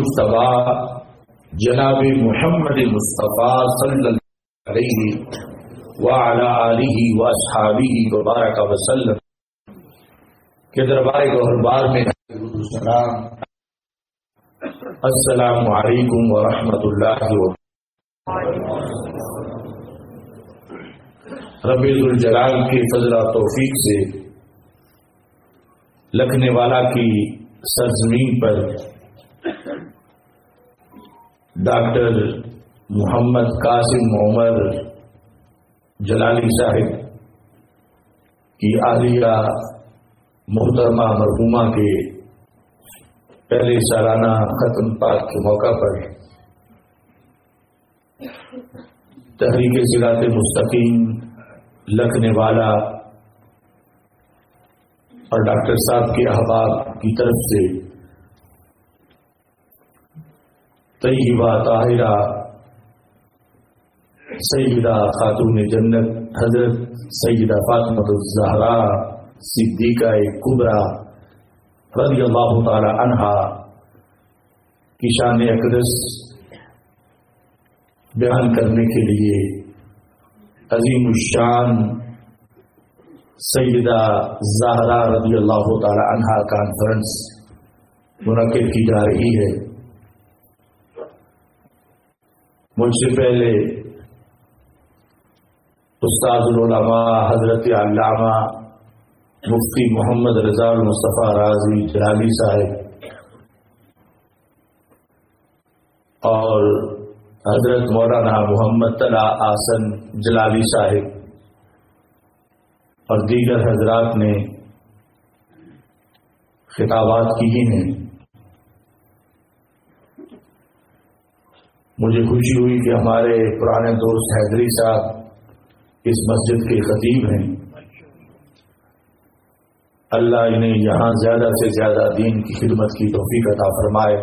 المجتبی جناب محمد مصطفیٰ صلی اللہ علیہ وعلی آلہ واصحابہ وبارک وسلم کے دربار گوہربار میں السلام السلام علیکم ورحمۃ اللہ وبرکاتہ۔ رب ذوالجلال کی فضل و توفیق سے لکھنے والا کی سرزمین پر ڈاکٹر محمد قاسم عمر جلالی صاحب کی عالیہ محترمہ مرحومہ کے پہلے سالانہ ختم پاک کے موقع پر تحریک صراط مستقیم لکھنے والا اور ڈاکٹر صاحب کے احباب کی طرف سے طیبہ طاہرہ سیدہ خاتون جنت حضرت سیدہ فاطمہ الزہراء صدیقہ کبریٰ رضی اللہ تعالی عنہا کی شان اقدس بیان کرنے کے لیے عظیم الشان سیدہ زہرا رضی اللہ تعالی عنہا کانفرنس منعقد کی جا رہی ہے۔ مجھ سے پہلے استاد العلماء حضرت علامہ مفتی محمد رضا المصطفیٰ رازی جلالی صاحب اور حضرت مولانا محمد طلع آسن جلالی صاحب اور دیگر حضرات نے خطابات کی ہیں۔ مجھے خوشی ہوئی کہ ہمارے پرانے دوست حیدری صاحب اس مسجد کے خطیب ہیں۔ اللہ انہیں یہاں زیادہ سے زیادہ دین کی خدمت کی توفیق عطا فرمائے۔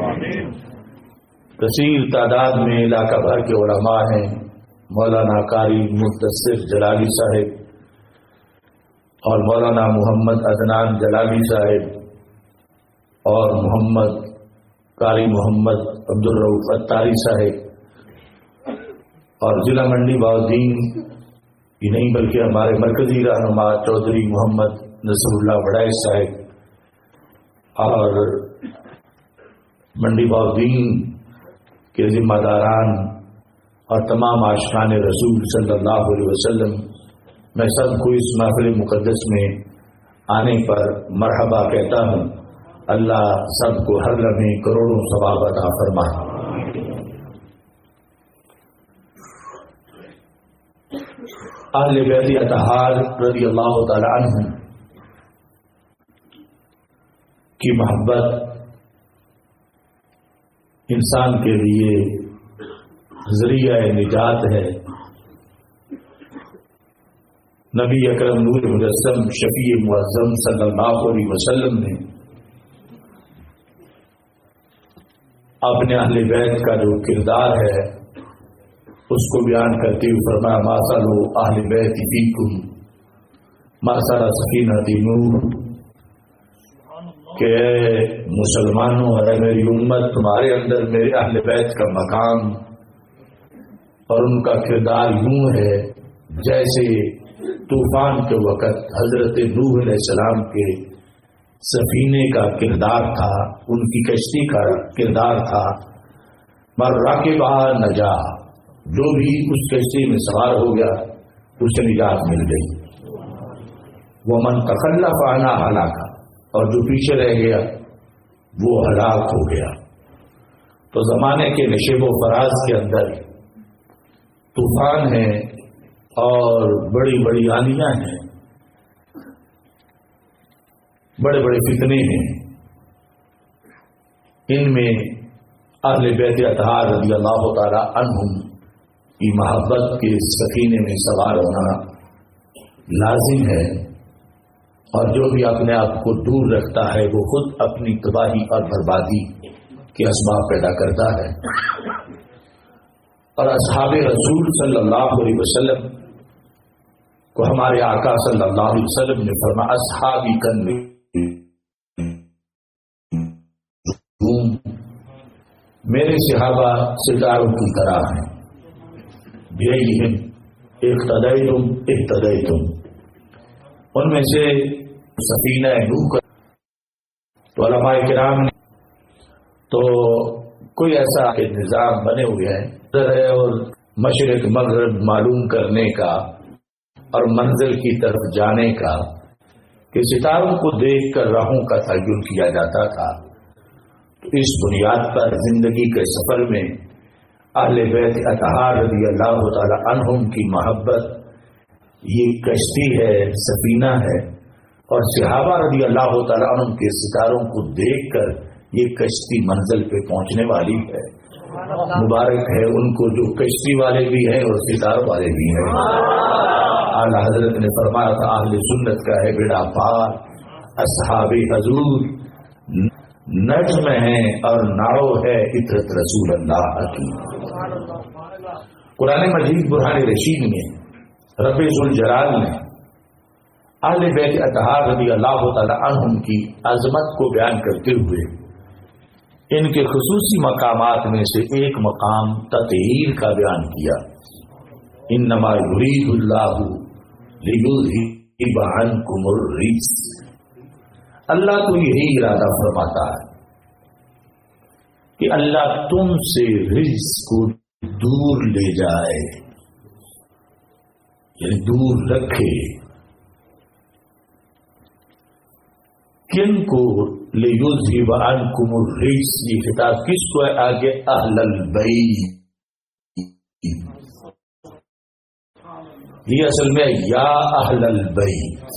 کثیر تعداد میں علاقہ بھر کے علماء ہیں، مولانا قاری مدثر جلالی صاحب اور مولانا محمد عدنان جلالی صاحب اور محمد قاری محمد عبدالرؤوف اتاری صاحب اور ضلع منڈی بہاؤالدین ہی نہیں بلکہ ہمارے مرکزی رہنما چودھری محمد نصر اللہ وڑائچ صاحب اور منڈی بہاؤالدین کے ذمہ داران اور تمام عاشقان رسول صلی اللہ علیہ وسلم، میں سب کو اس محفل مقدس میں آنے پر مرحبا کہتا ہوں۔ اللہ سب کو ہر لمحے کروڑوں ثواب عطا فرمائے۔ اہل بیت اطہار رضی اللہ تعالی عنہ کی محبت انسان کے لیے ذریعہ نجات ہے۔ نبی اکرم نور مجسم شفیع معظم صلی اللہ علیہ وسلم نے اپنے اہل بیت کا جو کردار ہے اس کو بیان کرتے ہوئے فرمایا ماسل اہل بیت فیکم ماسل سکینۃ نور، کہ مسلمانوں اور میری امت تمہارے اندر میرے اہل بیت کا مقام اور ان کا کردار یوں ہے جیسے طوفان کے وقت حضرت نوح علیہ السلام کے سفینے کا کردار تھا، ان کی کشتی کا کردار تھا۔ مر راکبہ نجا، جو بھی اس کشتی میں سوار ہو گیا اسے نجات مل گئی۔ ومن تخلف عنہا ہلاکا، اور جو پیچھے رہ گیا وہ ہلاک ہو گیا۔ تو زمانے کے نشیب و فراز کے اندر طوفان ہے اور بڑی بڑی آندیاں ہیں، بڑے بڑے فتنے ہیں، ان میں اہل بیت اطہار رضی اللہ تعالی عنہم کی محبت کے سفینے میں سوار ہونا لازم ہے، اور جو بھی اپنے آپ کو دور رکھتا ہے وہ خود اپنی تباہی اور بربادی کے اسباب پیدا کرتا ہے۔ اور اصحاب رسول صلی اللہ علیہ وسلم کو ہمارے آقا صلی اللہ علیہ وسلم نے فرمایا اصحابی میرے صحابہ ستاروں کی طرح ہیں، بِأَيِّهِمْ اقتدیتم اهتدیتم، ان میں سے سفینہ نوح کا تو علماء کرام نے تو کوئی ایسا نظام بنے ہوئے ہیں اور مشرق مغرب معلوم کرنے کا اور منزل کی طرف جانے کا کہ ستاروں کو دیکھ کر راہوں کا تعین کیا جاتا تھا۔ تو اس بنیاد پر زندگی کے سفر میں اہل بیت اطہار رضی اللہ تعالی عنہم کی محبت یہ کشتی ہے، سفینہ ہے، اور صحابہ رضی اللہ تعالی عنہم کے ستاروں کو دیکھ کر یہ کشتی منزل پہ پہنچنے والی ہے۔ مبارک ہے ان کو جو کشتی والے بھی ہیں اور ستاروں والے بھی ہیں۔ اعلیٰ حضرت نے فرمایا تھا اہل سنت کا ہے بیڑا پار، اصحاب حضور نجم ہیں اور ناؤ ہے عطرت رسول اللہ کی۔ قرآن مجید برہان رشید میں رب ذوالجلال نے اہل بیت اطہار رضی اللہ تعالی عنہم کی عظمت کو بیان کرتے ہوئے ان کے خصوصی مقامات میں سے ایک مقام تطہیر کا بیان کیا۔ انما یرید اللہ لیذھب عنکم الرجس، اللہ تو یہی ارادہ فرماتا ہے کہ اللہ تم سے رجس کو دور لے جائے، یعنی دور رکھے۔ کن کو لیذھب عنکم الرجس، یہ خطاب کس کو ہے؟ آگے اہل البیت، یہ اصل میں یا اہل البیت،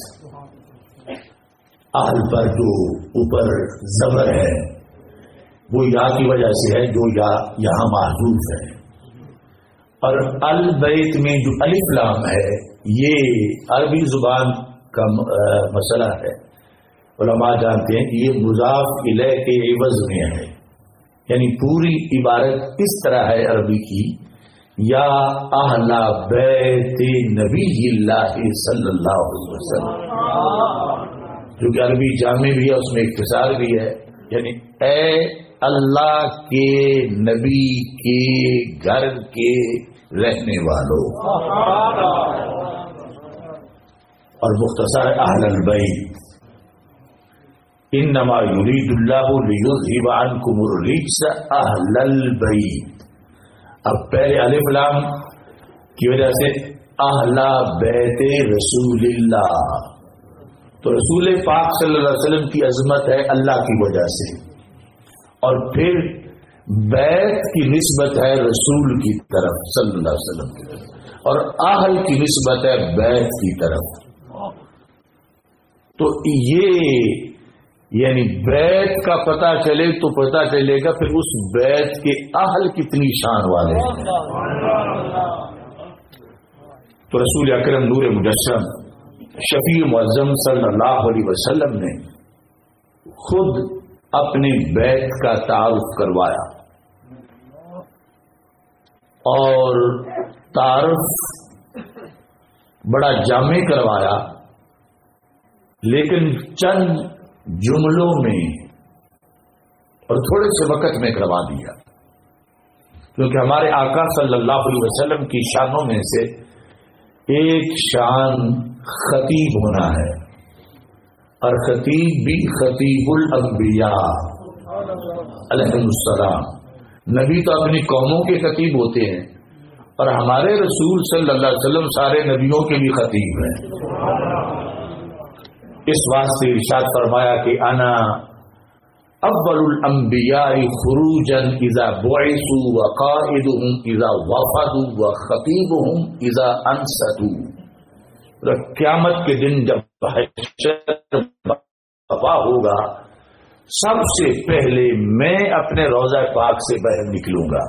اہل پر جو اوپر زبر ہے وہ یا کی وجہ سے ہے جو یا یہاں محذوف ہے، اور البیت میں جو الف لام ہے یہ عربی زبان کا مسئلہ ہے۔ علماء جانتے ہیں کہ یہ مضاف الیہ کے عوض میں ہے، یعنی پوری عبارت اس طرح ہے عربی کی یا اہل بیت نبی اللہ صلی اللہ علیہ وسلم، جو کہ عربی جامع بھی ہے، اس میں اختصار بھی ہے، یعنی اے اللہ کے نبی کے گھر کے رہنے والوں، اور مختصر اہل البیت۔ انما یرید اللہ لیذھب عنکم الرجس اہل البیت، اب پہلے الف لام کی وجہ سے اہل بیت رسول اللہ، تو رسول پاک صلی اللہ علیہ وسلم کی عظمت ہے اللہ کی وجہ سے، اور پھر بیت کی نسبت ہے رسول کی طرف صلی اللہ علیہ وسلم کی طرف، اور اہل کی نسبت ہے بیت کی طرف۔ تو یہ یعنی بیت کا پتہ چلے تو پتہ چلے گا پھر اس بیت کے اہل کتنی شان والے ہیں۔ تو رسول اکرم نور مجسم شفیع معظم صلی اللہ علیہ وسلم نے خود اپنے بیت کا تعارف کروایا، اور تعارف بڑا جامع کروایا، لیکن چند جملوں میں اور تھوڑے سے وقت میں کروا دیا، کیونکہ ہمارے آقا صلی اللہ علیہ وسلم کی شانوں میں سے ایک شان خطیب ہونا ہے، اور خطیب بھی خطیب الانبیاء علیہ السلام، نبی تو اپنی قوموں کے خطیب ہوتے ہیں، اور ہمارے رسول صلی اللہ علیہ وسلم سارے نبیوں کے بھی خطیب ہیں۔ اس واسطے ارشاد فرمایا کہ انا اول الانبیاء خروجا اذا بعثوا وقائدهم اذا وفدوا وخطیبهم اذا انصتوا، قیامت کے دن جب حشر برپا ہوگا سب سے پہلے میں اپنے روضہ پاک سے باہر نکلوں گا،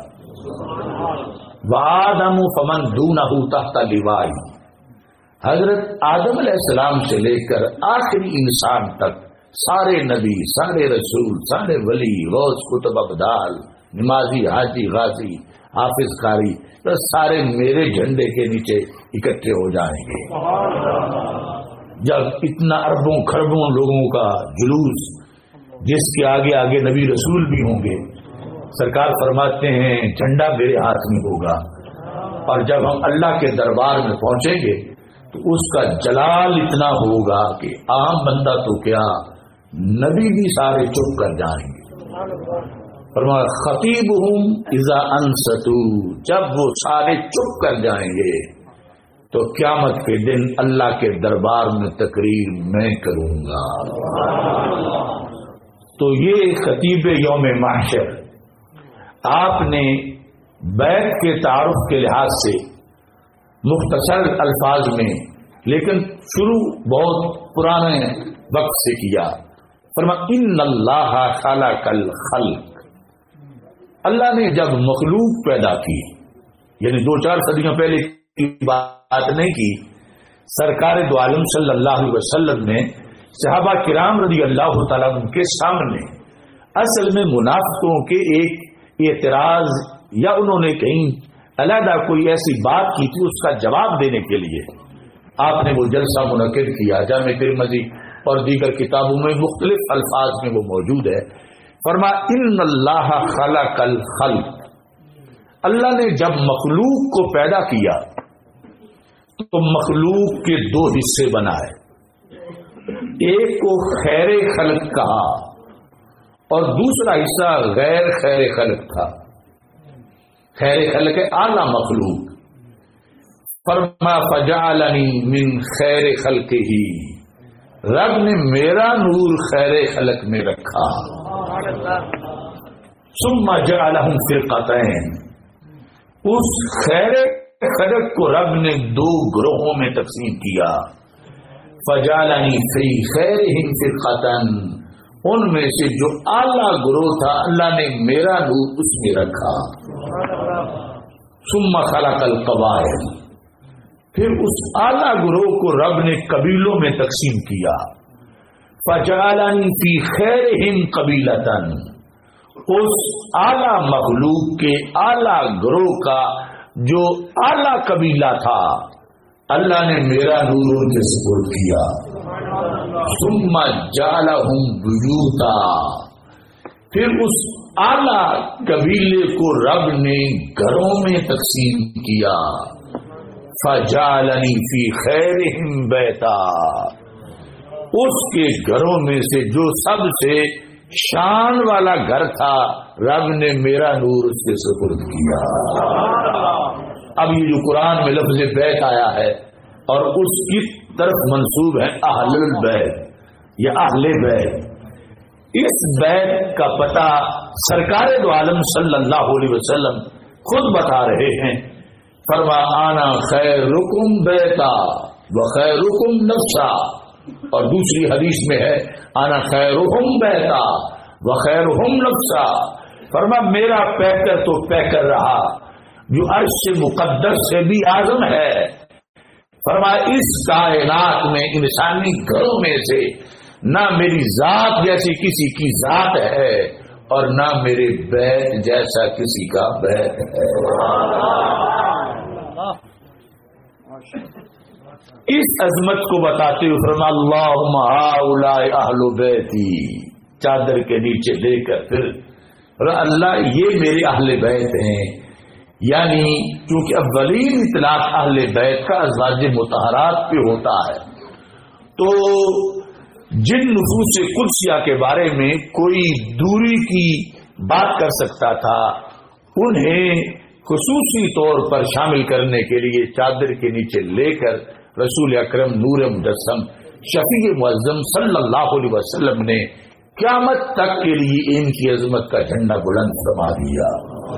وآدم فمن دونہ تحت لوائی، حضرت آدم علیہ السلام سے لے کر آخری انسان تک سارے نبی، سارے رسول، سارے ولی، غوث، قطب، ابدال، نمازی، حاجی، غازی، حافظ، قاری، سارے میرے جھنڈے کے نیچے اکٹھے ہو جائیں گے۔ جب اتنا اربوں کھربوں لوگوں کا جلوس، جس کے آگے آگے نبی رسول بھی ہوں گے، سرکار فرماتے ہیں جھنڈا میرے ہاتھ میں ہوگا، اور جب ہم اللہ کے دربار میں پہنچیں گے تو اس کا جلال اتنا ہوگا کہ عام بندہ تو کیا نبی بھی سارے چپ کر جائیں گے۔ فرمایا خطیبہم اذا انصتوا، جب وہ سارے چپ کر جائیں گے تو قیامت کے دن اللہ کے دربار میں تقریر میں کروں گا۔ تو یہ خطیب یوم محشر آپ نے بیت کے تعارف کے لحاظ سے مختصر الفاظ میں لیکن شروع بہت پرانے وقت سے کیا۔ فرمایا ان اللہ خلق الخلق، اللہ نے جب مخلوق پیدا کی، یعنی 2-4 صدیوں پہلے کی بات نہیں کی، سرکار دو عالم صلی اللہ علیہ وسلم نے صحابہ کرام رضی اللہ تعالیٰ عنہ کے سامنے اصل میں منافقوں کے ایک اعتراض یا انہوں نے کہیں علیحدہ کوئی ایسی بات کی تھی، اس کا جواب دینے کے لیے آپ نے وہ جلسہ منعقد کیا۔ جامع ترمذی اور دیگر کتابوں میں مختلف الفاظ میں وہ موجود ہے۔ فرمایا ان اللہ خلق الخلق، اللہ نے جب مخلوق کو پیدا کیا تو مخلوق کے 2 حصے بنائے، ایک کو خیر خلق کہا اور دوسرا حصہ غیر خیر خلق تھا۔ خیر خلق ہے اعلی مخلوق۔ فرمایا فجعلنی من خیر خلقہ، رب نے میرا نور خیر خلق میں رکھا۔ ثم جعلہم فرقتین، اس خیر خلق کو رب نے 2 گروہوں میں تقسیم کیا۔ فجعلنی فی خیرہم فرقتن، ان میں سے جو اعلیٰ گروہ تھا اللہ نے میرا نور اس میں رکھا۔ ثم خلق القبائل، پھر اس اعلیٰ گروہ کو رب نے قبیلوں میں تقسیم کیا۔ فجعلنی فی خیرہم قبیلۃ، اس اعلیٰ مخلوق کے اعلیٰ گروہ کا جو اعلیٰ قبیلہ تھا اللہ نے میرا نور ان کے سپرد کیا۔ ثم جعلہم بیوتا، پھر اس اعلیٰ قبیلے کو رب نے گھروں میں تقسیم کیا۔ فجعلنی فی خیرہم بیتا، اس کے گھروں میں سے جو سب سے شان والا گھر تھا رب نے میرا نور اس کے سپرد کیا۔ اب یہ جو قرآن میں لفظ بیت آیا ہے اور اس کی طرف منسوب ہے اہل البیت یا اہل بیت، اس بیت کا پتہ سرکار دو عالم صلی اللہ علیہ وسلم خود بتا رہے ہیں۔ فرما آنا خیرکم بیتا وخیرکم نفسا، اور دوسری حدیث میں ہے آنا خیرہم بیتا وخیرہم نفسا۔ فرما میرا پیکر تو پیکر رہا جو عرش مقدس سے بھی اعظم ہے۔ فرما اس کائنات میں انسانی گھروں میں سے نہ میری ذات جیسی کسی کی ذات ہے اور نہ میرے بیت جیسا کسی کا بیت ہے۔ اس عظمت کو بتاتے ہوئے فرما اللہم ہؤلاء اہل بیتی، چادر کے نیچے لے کر پھر اللہ یہ میرے اہل بیت ہیں، یعنی کیونکہ اولین اطلاق اہل بیت کا ازواج مطہرات پہ ہوتا ہے، تو جن نفوس قدسیہ کے بارے میں کوئی دوری کی بات کر سکتا تھا انہیں خصوصی طور پر شامل کرنے کے لیے چادر کے نیچے لے کر رسول اکرم نور مجسم شفیع معظم صلی اللہ علیہ وسلم نے قیامت تک کے لیے ان کی عظمت کا جھنڈا بلند فرما دیا۔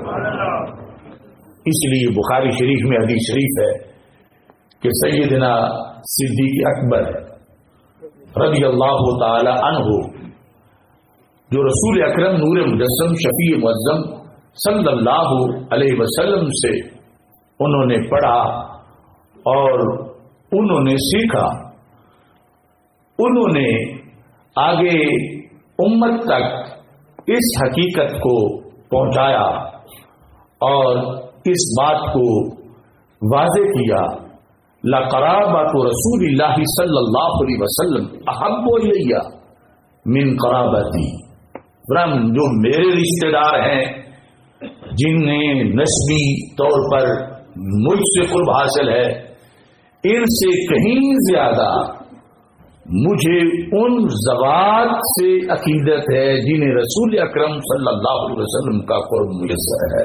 اس لیے بخاری شریف میں حدیث شریف ہے کہ سیدنا صدیق اکبر رضی اللہ تعالی عنہ جو رسول اکرم نور مجسم شفیع معظم صلی اللہ علیہ وسلم سے انہوں نے پڑھا اور انہوں نے سیکھا، انہوں نے آگے امت تک اس حقیقت کو پہنچایا اور اس بات کو واضح کیا لقرابۃ رسول اللہ صلی اللہ علیہ وسلم احب الیہ من قرابتی، جو میرے رشتہ دار ہیں جنہیں نسبی طور پر مجھ سے قرب حاصل ہے، ان سے کہیں زیادہ مجھے ان ذوات سے عقیدت ہے جنہیں رسول اکرم صلی اللہ علیہ وسلم کا قرب میسر ہے۔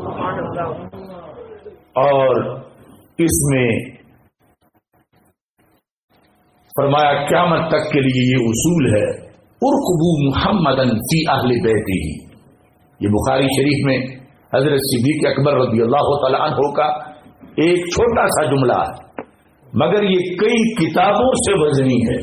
اور اس میں فرمایا قیامت تک کے لیے یہ اصول ہے، ارقبوا محمدًا فی اہل بیتہ۔ یہ بخاری شریف میں حضرت صدیق اکبر رضی اللہ تعالی عنہ کا ایک چھوٹا سا جملہ ہے، مگر یہ کئی کتابوں سے وزنی ہے۔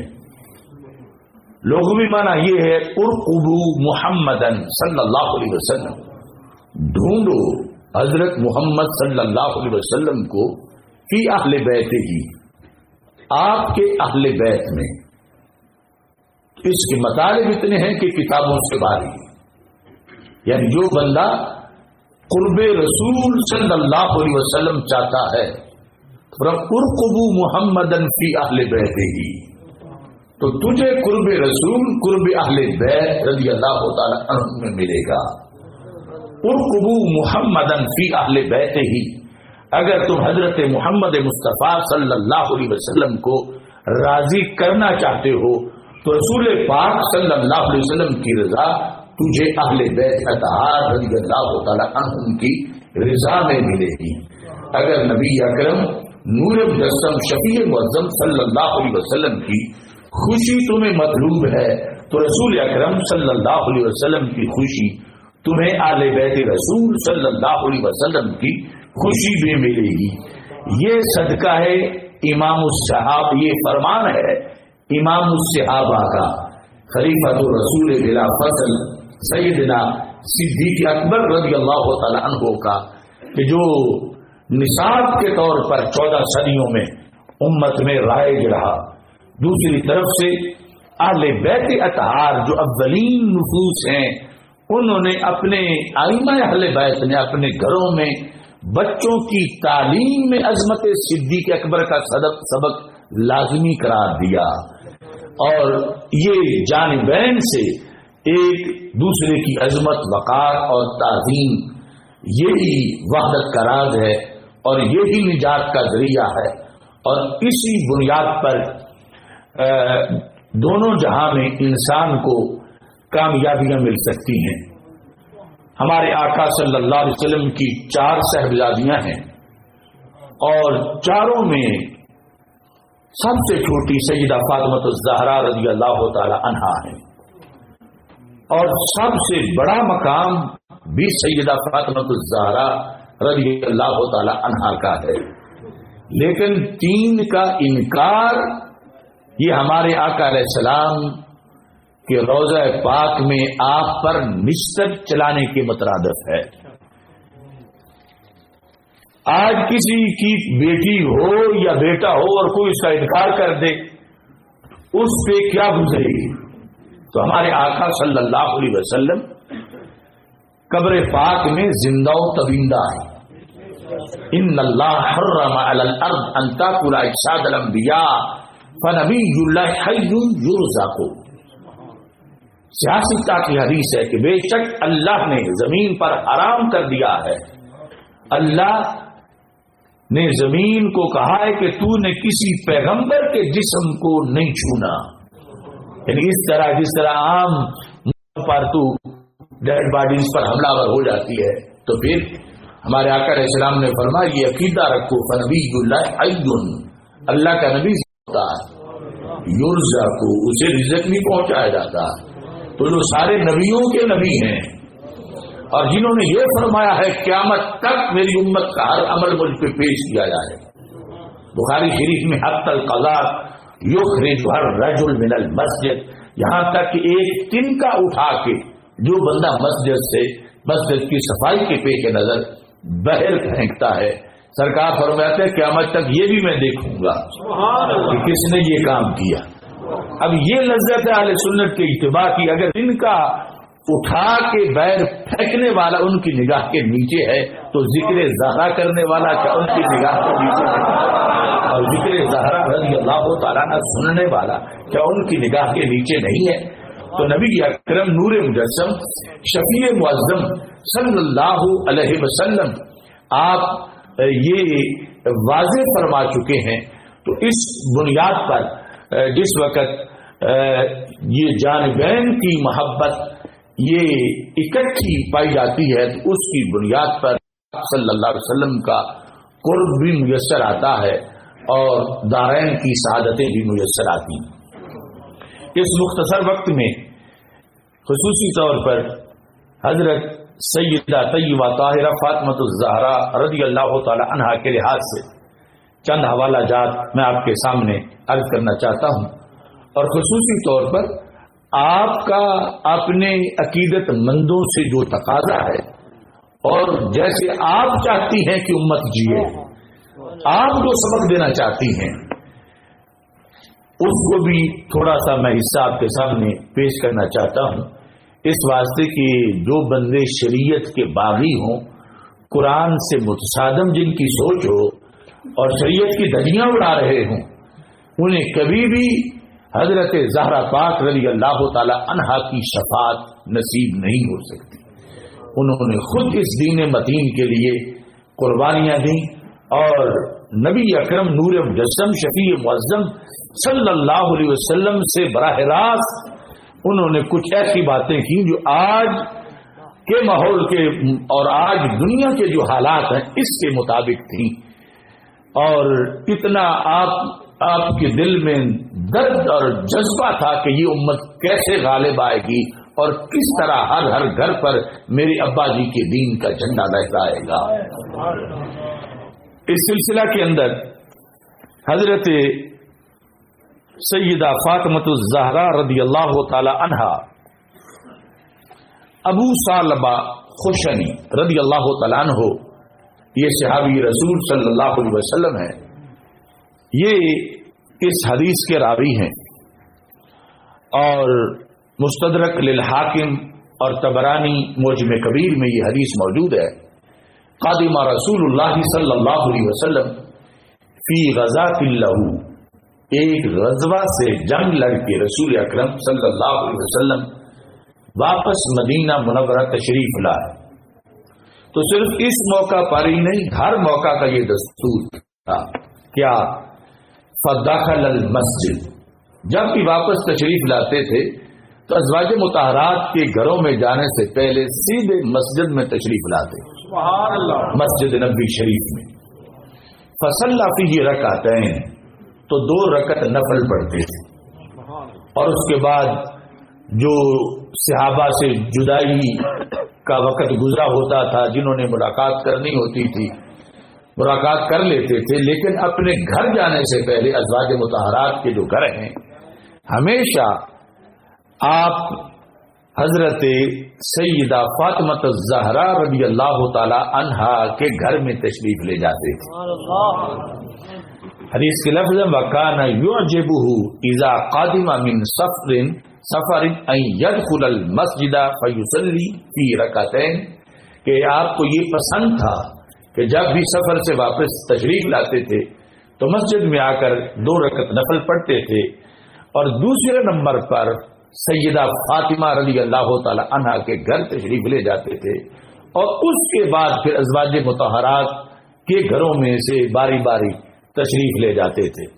لغوی معنی یہ ہے ارقبوا محمدًا صلی اللہ علیہ وسلم، ڈھونڈو حضرت محمد صلی اللہ علیہ وسلم کو فی اہل بیتہ، آپ کے اہل بیت میں۔ اس کے مطالب اتنے ہیں کہ کتابوں سے باری، یعنی جو بندہ قرب رسول صلی اللہ علیہ وسلم چاہتا ہے، ارقبوا محمدًا فی اہل بیتہ، تو تجھے قرب رسول قرب اہل بیت رضی اللہ تعالی عنہ میں ملے گا۔ ارقبوا محمدًا فی اہل بیتہ، اگر تم حضرت محمد مصطفیٰ صلی اللہ علیہ وسلم کو راضی کرنا چاہتے ہو تو رسول پاک صلی اللہ علیہ وسلم کی رضا تجھے اہل بیت اطہار رضی اللہ تعالی عنہم کی رضا میں ملے گی۔ اگر نبی اکرم نور مجسم شفیع معظم صلی اللہ علیہ وسلم کی خوشی تمہیں مطلوب ہے تو رسول اکرم صلی اللہ علیہ وسلم کی خوشی تمہیں اہل بیت رسول صلی اللہ علیہ وسلم کی خوشی بھی ملے گی۔ یہ صدقہ ہے امام الصحابہ، یہ فرمان ہے امام الصحابہ کا، خلیفۃ الرسول بلا فضل سیدنا صدیق اکبر رضی اللہ تعالی عنہ کا، کہ جو نصاب کے طور پر 14 صدیوں میں امت میں رائج رہا۔ دوسری طرف سے اہل بیت اطہار جو اولین نفوس ہیں، انہوں نے اپنے ائمہ اہل بیت نے اپنے گھروں میں بچوں کی تعلیم میں عظمت صدیق اکبر کا سبق لازمی قرار دیا، اور یہ جانبین سے ایک دوسرے کی عظمت، وقار اور تعظیم، یہی وحدت کا راز ہے اور یہی نجات کا ذریعہ ہے، اور اسی بنیاد پر دونوں جہاں میں انسان کو کامیابیاں مل سکتی ہیں۔ ہمارے آقا صلی اللہ علیہ وسلم کی 4 صاحبزادیاں ہیں، اور چاروں میں سب سے چھوٹی سیدہ فاطمہ الزہرا رضی اللہ تعالی عنہا ہے، اور سب سے بڑا مقام بھی سیدہ فاطمہ الزہرا رضی اللہ تعالی عنہا کا ہے۔ لیکن 3 کا انکار یہ ہمارے آقا علیہ السلام کہ روضہ پاک میں آپ پر نسبت چلانے کے مترادف ہے۔ آج کسی کی بیٹی ہو یا بیٹا ہو اور کوئی اس کا انکار کر دے، اس پہ کیا گزرے گی؟ تو ہمارے آقا صلی اللہ علیہ وسلم قبر پاک میں زندہ و تبیندہ ہے۔ ان اللہ حرم علی الارض ان تاکل اجساد الانبیاء فنبی اللہ حی یرزق۔ سیاست کی حدیث ہے کہ بے شک اللہ نے زمین پر حرام کر دیا ہے، اللہ نے زمین کو کہا ہے کہ تو نے کسی پیغمبر کے جسم کو نہیں چھونا، یعنی اس طرح جس طرح عام پر تو ڈیڈ باڈیز پر حملہ ور ہو جاتی ہے، تو پھر ہمارے آقا علیہ السلام نے فرمایا یہ عقیدہ رکھو فنبی اللہ حی، اللہ کا نبی ہوتا ہے، یرزق کو اسے رزق نہیں پہنچایا جاتا۔ تو جو سارے نبیوں کے نبی ہیں اور جنہوں نے یہ فرمایا ہے قیامت تک میری امت کا ہر عمل مجھ پہ پیش کیا جائے، بخاری شریف میں حتی القضاء یخرج الرجل من المسجد، یہاں تک کہ ایک تنکا اٹھا کے جو بندہ مسجد کی صفائی کے پیش نظر باہر پھینکتا ہے، سرکار فرماتے ہیں قیامت تک یہ بھی میں دیکھوں گا کہ کس نے یہ کام کیا۔ اب یہ لذت ہے اہل سنت کے اتباع کی، اگر ان کا اٹھا کے بیر پھینکنے والا ان کی نگاہ کے نیچے ہے تو ذکر زہرا کرنے والا کیا ان کی نگاہ کے نیچے ہے؟ اور ذکر زہرا رضی اللہ تعالیٰ عنہ سننے والا کیا ان کی نگاہ کے نیچے نہیں ہے؟ تو نبی اکرم نور مجسم شفیع معظم صلی اللہ علیہ وسلم آپ یہ واضح فرما چکے ہیں. تو اس بنیاد پر جس وقت یہ جانبین کی محبت یہ اکٹھی پائی جاتی ہے تو اس کی بنیاد پر صلی اللہ علیہ وسلم کا قرب بھی میسر آتا ہے اور دارین کی سعادتیں بھی میسر آتی ہیں. اس مختصر وقت میں خصوصی طور پر حضرت سیدہ طیبہ طاہرہ فاطمۃ الزہرا رضی اللہ تعالی عنہا کے لحاظ سے چند حوالہ جات میں آپ کے سامنے عرض کرنا چاہتا ہوں، اور خصوصی طور پر آپ کا اپنے عقیدت مندوں سے جو تقاضا ہے اور جیسے آپ چاہتی ہیں کہ امت جیے، آپ جو سبق دینا چاہتی ہیں اس کو بھی تھوڑا سا میں حصہ آپ کے سامنے پیش کرنا چاہتا ہوں، اس واسطے کہ جو بندے شریعت کے باغی ہوں، قرآن سے متصادم جن کی سوچ ہو اور شریعت کی دھجیاں اڑا رہے ہوں، انہیں کبھی بھی حضرت زہرا پاک رضی اللہ تعالی عنہا کی شفاعت نصیب نہیں ہو سکتی. انہوں نے خود اس دین متین کے لیے قربانیاں دیں اور نبی اکرم نور مجسم شفیع معظم صلی اللہ علیہ وسلم سے براہ راست انہوں نے کچھ ایسی باتیں کی جو آج کے ماحول کے اور آج دنیا کے جو حالات ہیں اس کے مطابق تھیں، اور اتنا آپ کے دل میں درد اور جذبہ تھا کہ یہ امت کیسے غالب آئے گی اور کس طرح ہر ہر گھر پر میرے ابا جی کے دین کا جھنڈا لہرائے گا. اس سلسلہ کے اندر حضرت سیدہ فاطمۃ الزہرا رضی اللہ تعالی عنہا ابو ثعلبہ خشنی رضی اللہ تعالی عنہ، یہ صحابی رسول صلی اللہ علیہ وسلم ہے، یہ اس حدیث کے راوی ہیں اور مستدرک للحاکم اور طبرانی معجم کبیر میں یہ حدیث موجود ہے. قادم رسول اللہ صلی اللہ علیہ وسلم فی غزاۃ لہ، ایک غزوہ سے جنگ لڑ کے رسول اکرم صلی اللہ علیہ وسلم واپس مدینہ منورہ تشریف لائے. تو صرف اس موقع پر ہی نہیں، ہر موقع کا یہ دستور تھا. کیا؟ فدخل المسجد، جب بھی واپس تشریف لاتے تھے تو ازواج مطہرات کے گھروں میں جانے سے پہلے سیدھے مسجد میں تشریف لاتے، سبحان اللہ، مسجد نبوی شریف میں. فصلی فیہ رکعتین، تو 2 رکعت نفل پڑھتے تھے، اور اس کے بعد جو صحابہ سے جدائی کا وقت گزرا ہوتا تھا، جنہوں نے ملاقات کرنی ہوتی تھی ملاقات کر لیتے تھے، لیکن اپنے گھر جانے سے پہلے ازواج مطہرات کے جو گھر ہیں ہمیشہ آپ حضرت سیدہ فاطمۃ الزہرا رضی اللہ تعالی عنہا کے گھر میں تشریف لے جاتے تھے. حدیث کے لفظ وَكَانَ يُعْجِبُهُ إِذَا قَادِمَ مِنْ سَفَرٍ أَنْ يَدْخُلَ الْمَسْجِدَ فَيُصَلِّي فِي رَكَعَتَيْنِ، کہ آپ کو یہ پسند تھا کہ جب بھی سفر سے واپس تشریف لاتے تھے تو مسجد میں آ کر 2 رکعت نفل پڑھتے تھے. اور دوسرے نمبر پر سیدہ فاطمہ رضی اللہ تعالی عنہا کے گھر تشریف لے جاتے تھے، اور اس کے بعد پھر ازواج مطہرات کے گھروں میں سے باری باری تشریف لے جاتے تھے.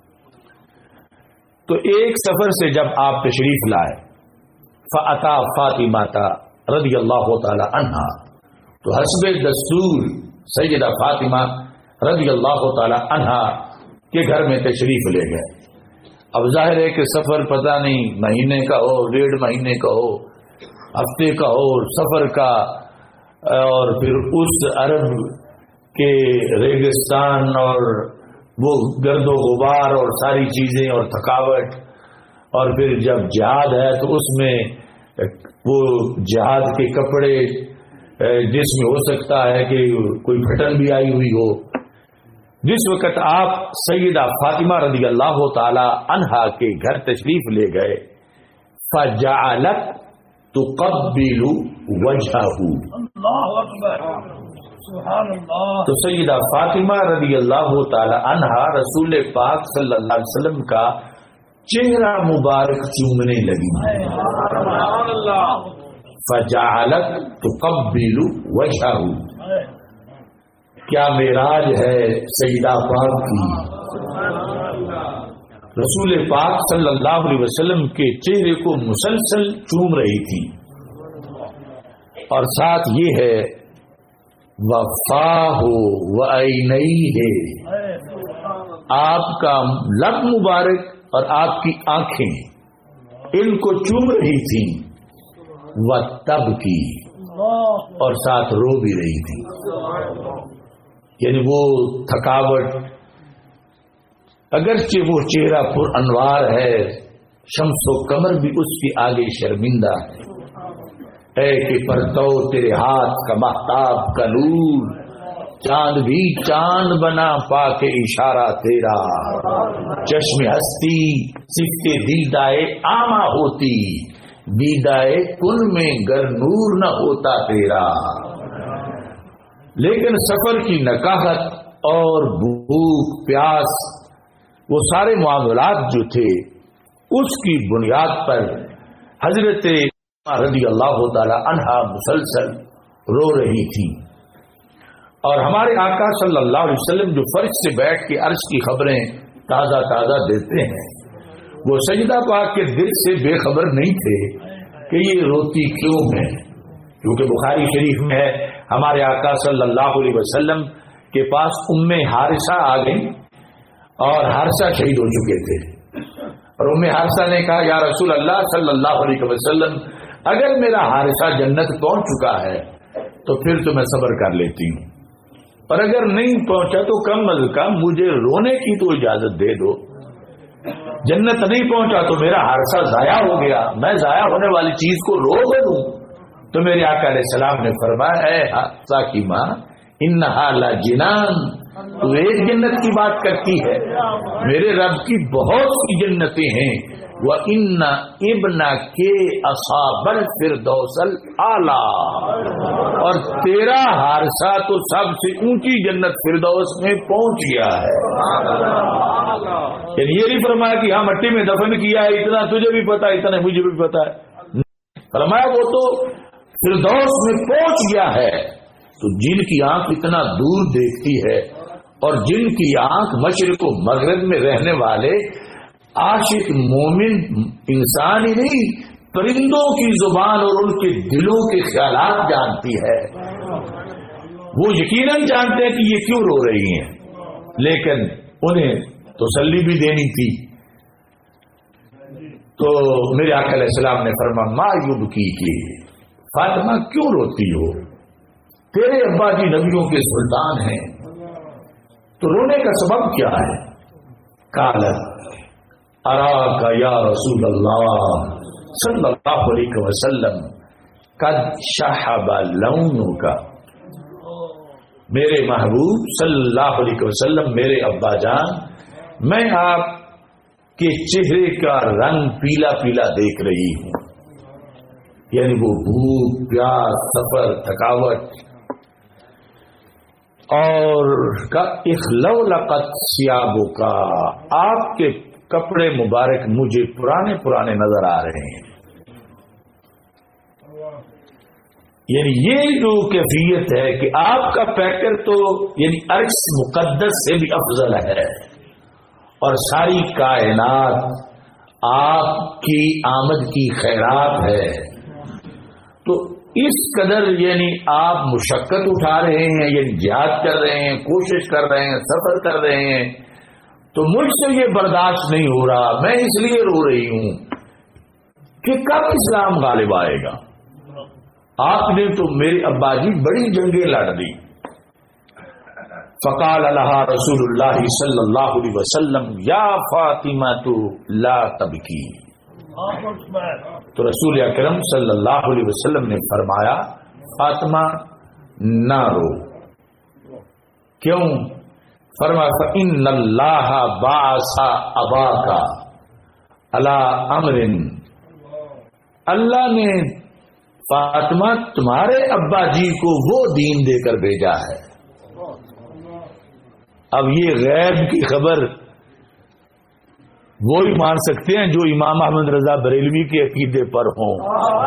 تو ایک سفر سے جب آپ تشریف لائے فاتا فاطمہ رضی اللہ تعالی عنہا، تو حسب دستور سیدہ فاطمہ رضی اللہ تعالی عنہا کے گھر میں تشریف لے گئے. اب ظاہر ہے کہ سفر پتہ نہیں مہینے کا ہو، 1.5 مہینے کا ہو، ہفتے کا ہو سفر کا، اور پھر اس عرب کے ریگستان اور وہ گرد و غبار اور ساری چیزیں اور تھکاوٹ، اور پھر جب جہاد ہے تو اس میں وہ جہاد کے کپڑے جس میں ہو سکتا ہے کہ کوئی پھٹن بھی آئی ہوئی ہو. جس وقت آپ سیدہ فاطمہ رضی اللہ تعالی عنہا کے گھر تشریف لے گئے فجعلت تقبل وجهه، اللہ اکبر سبحان اللہ. تو سیدہ فاطمہ رضی اللہ تعالی عنہا رسول پاک صلی اللہ علیہ وسلم کا چہرہ مبارک چومنے لگی. فجعلت تقبل وجهه. کیا معراج ہے سیدہ پاک کی. رسول پاک صلی اللہ علیہ وسلم کے چہرے کو مسلسل چوم رہی تھی. اور ساتھ یہ ہے وفاہ وعینیہ، آپ کا لب مبارک اور آپ کی آنکھیں ان کو چوم رہی تھیں. وتبکی، اور ساتھ رو بھی رہی تھی. یعنی وہ تھکاوٹ، اگرچہ وہ چہرہ پر انوار ہے، شمس و قمر بھی اس کے آگے شرمندہ ہے. اے کہ پرتو تیرے ہاتھ کا مہتاب کا نور، چاند بھی چاند بنا پا کے اشارہ تیرا. چشم ہستی صفت دیدائے آما ہوتی، دیدائے کل میں گر نور نہ ہوتا تیرا. لیکن سفر کی نکاحت اور بھوک پیاس، وہ سارے معاملات جو تھے اس کی بنیاد پر حضرت رضی اللہ تعالی عنہا مسلسل رو رہی تھی. اور ہمارے آقا صلی اللہ علیہ وسلم جو فرش سے بیٹھ کے عرش کی خبریں تازہ تازہ دیتے ہیں، وہ سجدہ پاک کے دل سے بے خبر نہیں تھے کہ یہ روتی کیوں ہے. کیونکہ بخاری شریف میں ہے ہمارے آقا صلی اللہ علیہ وسلم کے پاس ام حارثہ آ گئی اور حارثہ شہید ہو چکے تھے. اور ام حارثہ نے کہا یا رسول اللہ صلی اللہ علیہ وسلم، اگر میرا حارثہ جنت پہنچ چکا ہے تو پھر تو میں صبر کر لیتی ہوں، اور اگر نہیں پہنچا تو کم از کم مجھے رونے کی تو اجازت دے دو. جنت نہیں پہنچا تو میرا حارثہ ضائع ہو گیا، میں ضائع ہونے والی چیز کو رو دوں. تو میرے آقا علیہ السلام نے فرمایا اے حارثہ کی ماں، انہا لجنان، تو ایک جنت کی بات کرتی ہے، میرے رب کی بہت سی جنتیں ہیں. وَإِنَّ ابْنَكَ أَصَابَ الْفِرْدَوْسَ الْأَعْلَىٰ، اور تیرا حارثہ تو سب سے اونچی جنت فردوس میں پہنچ گیا ہے. یعنی یہ نہیں فرمایا کہ ہاں مٹی میں دفن کیا ہے، اتنا تجھے بھی پتا ہے اتنا مجھے بھی پتا ہے. فرمایا وہ تو فردوس میں پہنچ گیا ہے. تو جن کی آنکھ اتنا دور دیکھتی ہے اور جن کی آنکھ مشرق و مغرب میں رہنے والے عاشق مومن انسان ہی نہیں، پرندوں کی زبان اور ان کے دلوں کے خیالات جانتی ہے، وہ یقیناً جانتے ہیں کہ یہ کیوں رو رہی ہیں، لیکن انہیں تسلی بھی دینی تھی. تو میرے آقا علیہ السلام نے فرمایا ما یبکی کی، فاطمہ کیوں روتی ہو، تیرے ابا جی نبیوں کے سلطان ہیں، تو رونے کا سبب کیا ہے. قالت اراک یا رسول اللہ صلی اللہ علیہ وسلم قد شحب لونک، میرے محبوب صلی اللہ علیہ وسلم، میرے ابا جان، میں آپ کے چہرے کا رنگ پیلا پیلا دیکھ رہی ہوں. یعنی وہ بھوک پیاس سفر تھکاوٹ اور کا اخلو لقت سیابوں کا، آپ کے کپڑے مبارک مجھے پرانے پرانے نظر آ رہے ہیں. یعنی یہ جو کیفیت ہے کہ آپ کا پیکر تو یعنی عرش مقدس سے بھی افضل ہے، اور ساری کائنات آپ کی آمد کی خیرات ہے. تو اس قدر یعنی آپ مشقت اٹھا رہے ہیں، یعنی جہاد کر رہے ہیں، کوشش کر رہے ہیں، سفر کر رہے ہیں، تو مجھ سے یہ برداشت نہیں ہو رہا. میں اس لیے رو رہی ہوں کہ کب اسلام غالب آئے گا. آپ نے تو میرے ابا جی بڑی جنگیں لڑ دی. فقال لها رسول اللہ صلی اللہ علیہ وسلم یا فاطمہ لا تبکی، تو رسول اکرم صلی اللہ علیہ وسلم نے فرمایا فاطمہ نہ رو. کیوں؟ فرمایا فإن اللہ بعث اباک علی امر، اللہ نے فاطمہ تمہارے ابا جی کو وہ دین دے کر بھیجا ہے. اب یہ غیب کی خبر وہی مان سکتے ہیں جو امام احمد رضا بریلوی کے عقیدے پر ہوں.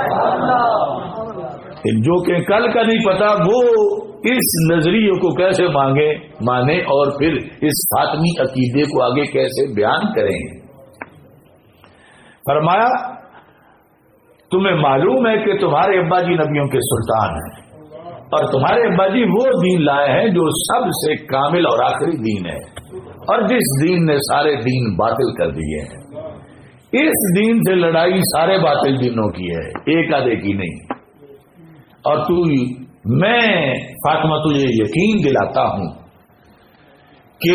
جو کہ کل کا نہیں پتا وہ اس نظریے کو کیسے مانے اور پھر اس فاطمی عقیدے کو آگے کیسے بیان کریں. فرمایا تمہیں معلوم ہے کہ تمہارے ابا جی نبیوں کے سلطان ہیں اور تمہارے ابا جی وہ دین لائے ہیں جو سب سے کامل اور آخری دین ہے اور جس دین نے سارے دین باطل کر دیے ہیں. اس دین سے لڑائی سارے باطل دینوں کی ہے، ایک آدھے کی نہیں. اور میں فاطمہ تجھے یقین دلاتا ہوں کہ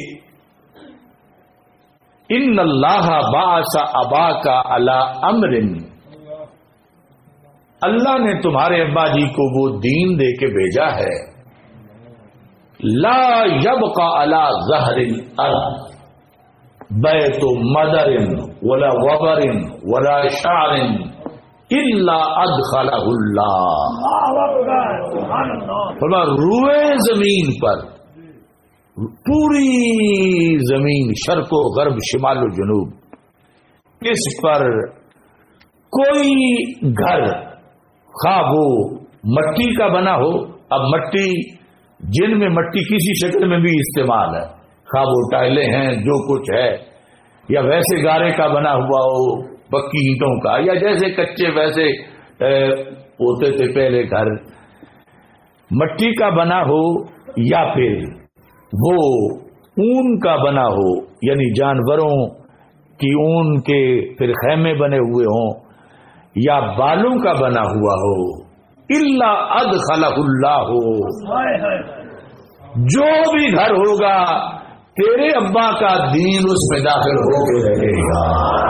ان اللہ بعث اباک علی امر، اللہ نے تمہارے ابا جی کو وہ دین دے کے بھیجا ہے لا یبقى علی ظہر الارض بیت مدر ولا وبر ولا شعر الا ادخلہ اللہ. روئے زمین پر، پوری زمین شرق و غرب شمال و جنوب، اس پر کوئی گھر خواہ وہ مٹی کا بنا ہو، اب مٹی جن میں مٹی کسی شکل میں بھی استعمال ہے، خواہ وہ ٹائلیں ہیں جو کچھ ہے، یا ویسے گارے کا بنا ہوا ہو پکی اینٹوں کا، یا جیسے کچے ویسے ہوتے تھے پہلے گھر، مٹی کا بنا ہو یا پھر وہ اون کا بنا ہو، یعنی جانوروں کی اون کے پھر خیمے بنے ہوئے ہوں، یا بالوں کا بنا ہوا ہو، الا ادخلہ اللہ ہو، جو بھی گھر ہوگا تیرے ابا کا دین اس میں داخل ہو کے رہے گا.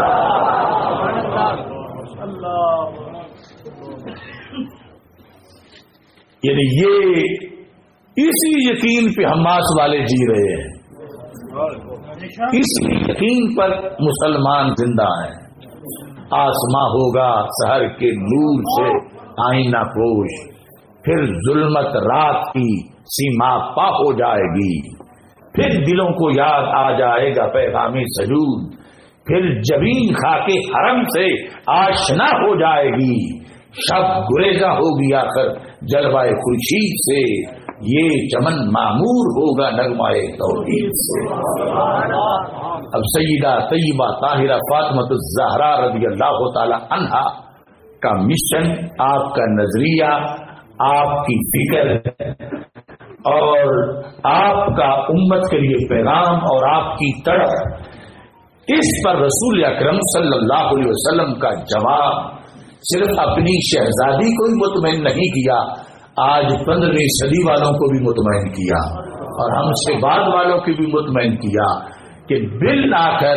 یعنی یہ اسی یقین پہ حماس والے جی رہے ہیں، اس یقین پر مسلمان زندہ ہیں. آسماں ہوگا سحر کے نور سے آئینہ پوش، پھر ظلمت رات کی سیما پا ہو جائے گی، پھر دلوں کو یاد آ جائے گا پیغام سجود، پھر جبین خاک حرم سے آشنا ہو جائے گی، شب گریزہ ہوگی آخر جلوائے خورشید سے، یہ چمن معمور ہوگا نغمائے توحید سے. اب سیدہ طیبہ طاہرہ فاطمہ الزہرا رضی اللہ تعالی عنہا کا مشن، آپ کا نظریہ، آپ کی فکر اور آپ کا امت کے لیے پیغام اور آپ کی تڑپ، اس پر رسول اکرم صلی اللہ علیہ وسلم کا جواب صرف اپنی شہزادی کو ہی مطمئن نہیں کیا، آج 15ویں صدی والوں کو بھی مطمئن کیا اور ہم سے بعد والوں کو بھی مطمئن کیا کہ بالآخر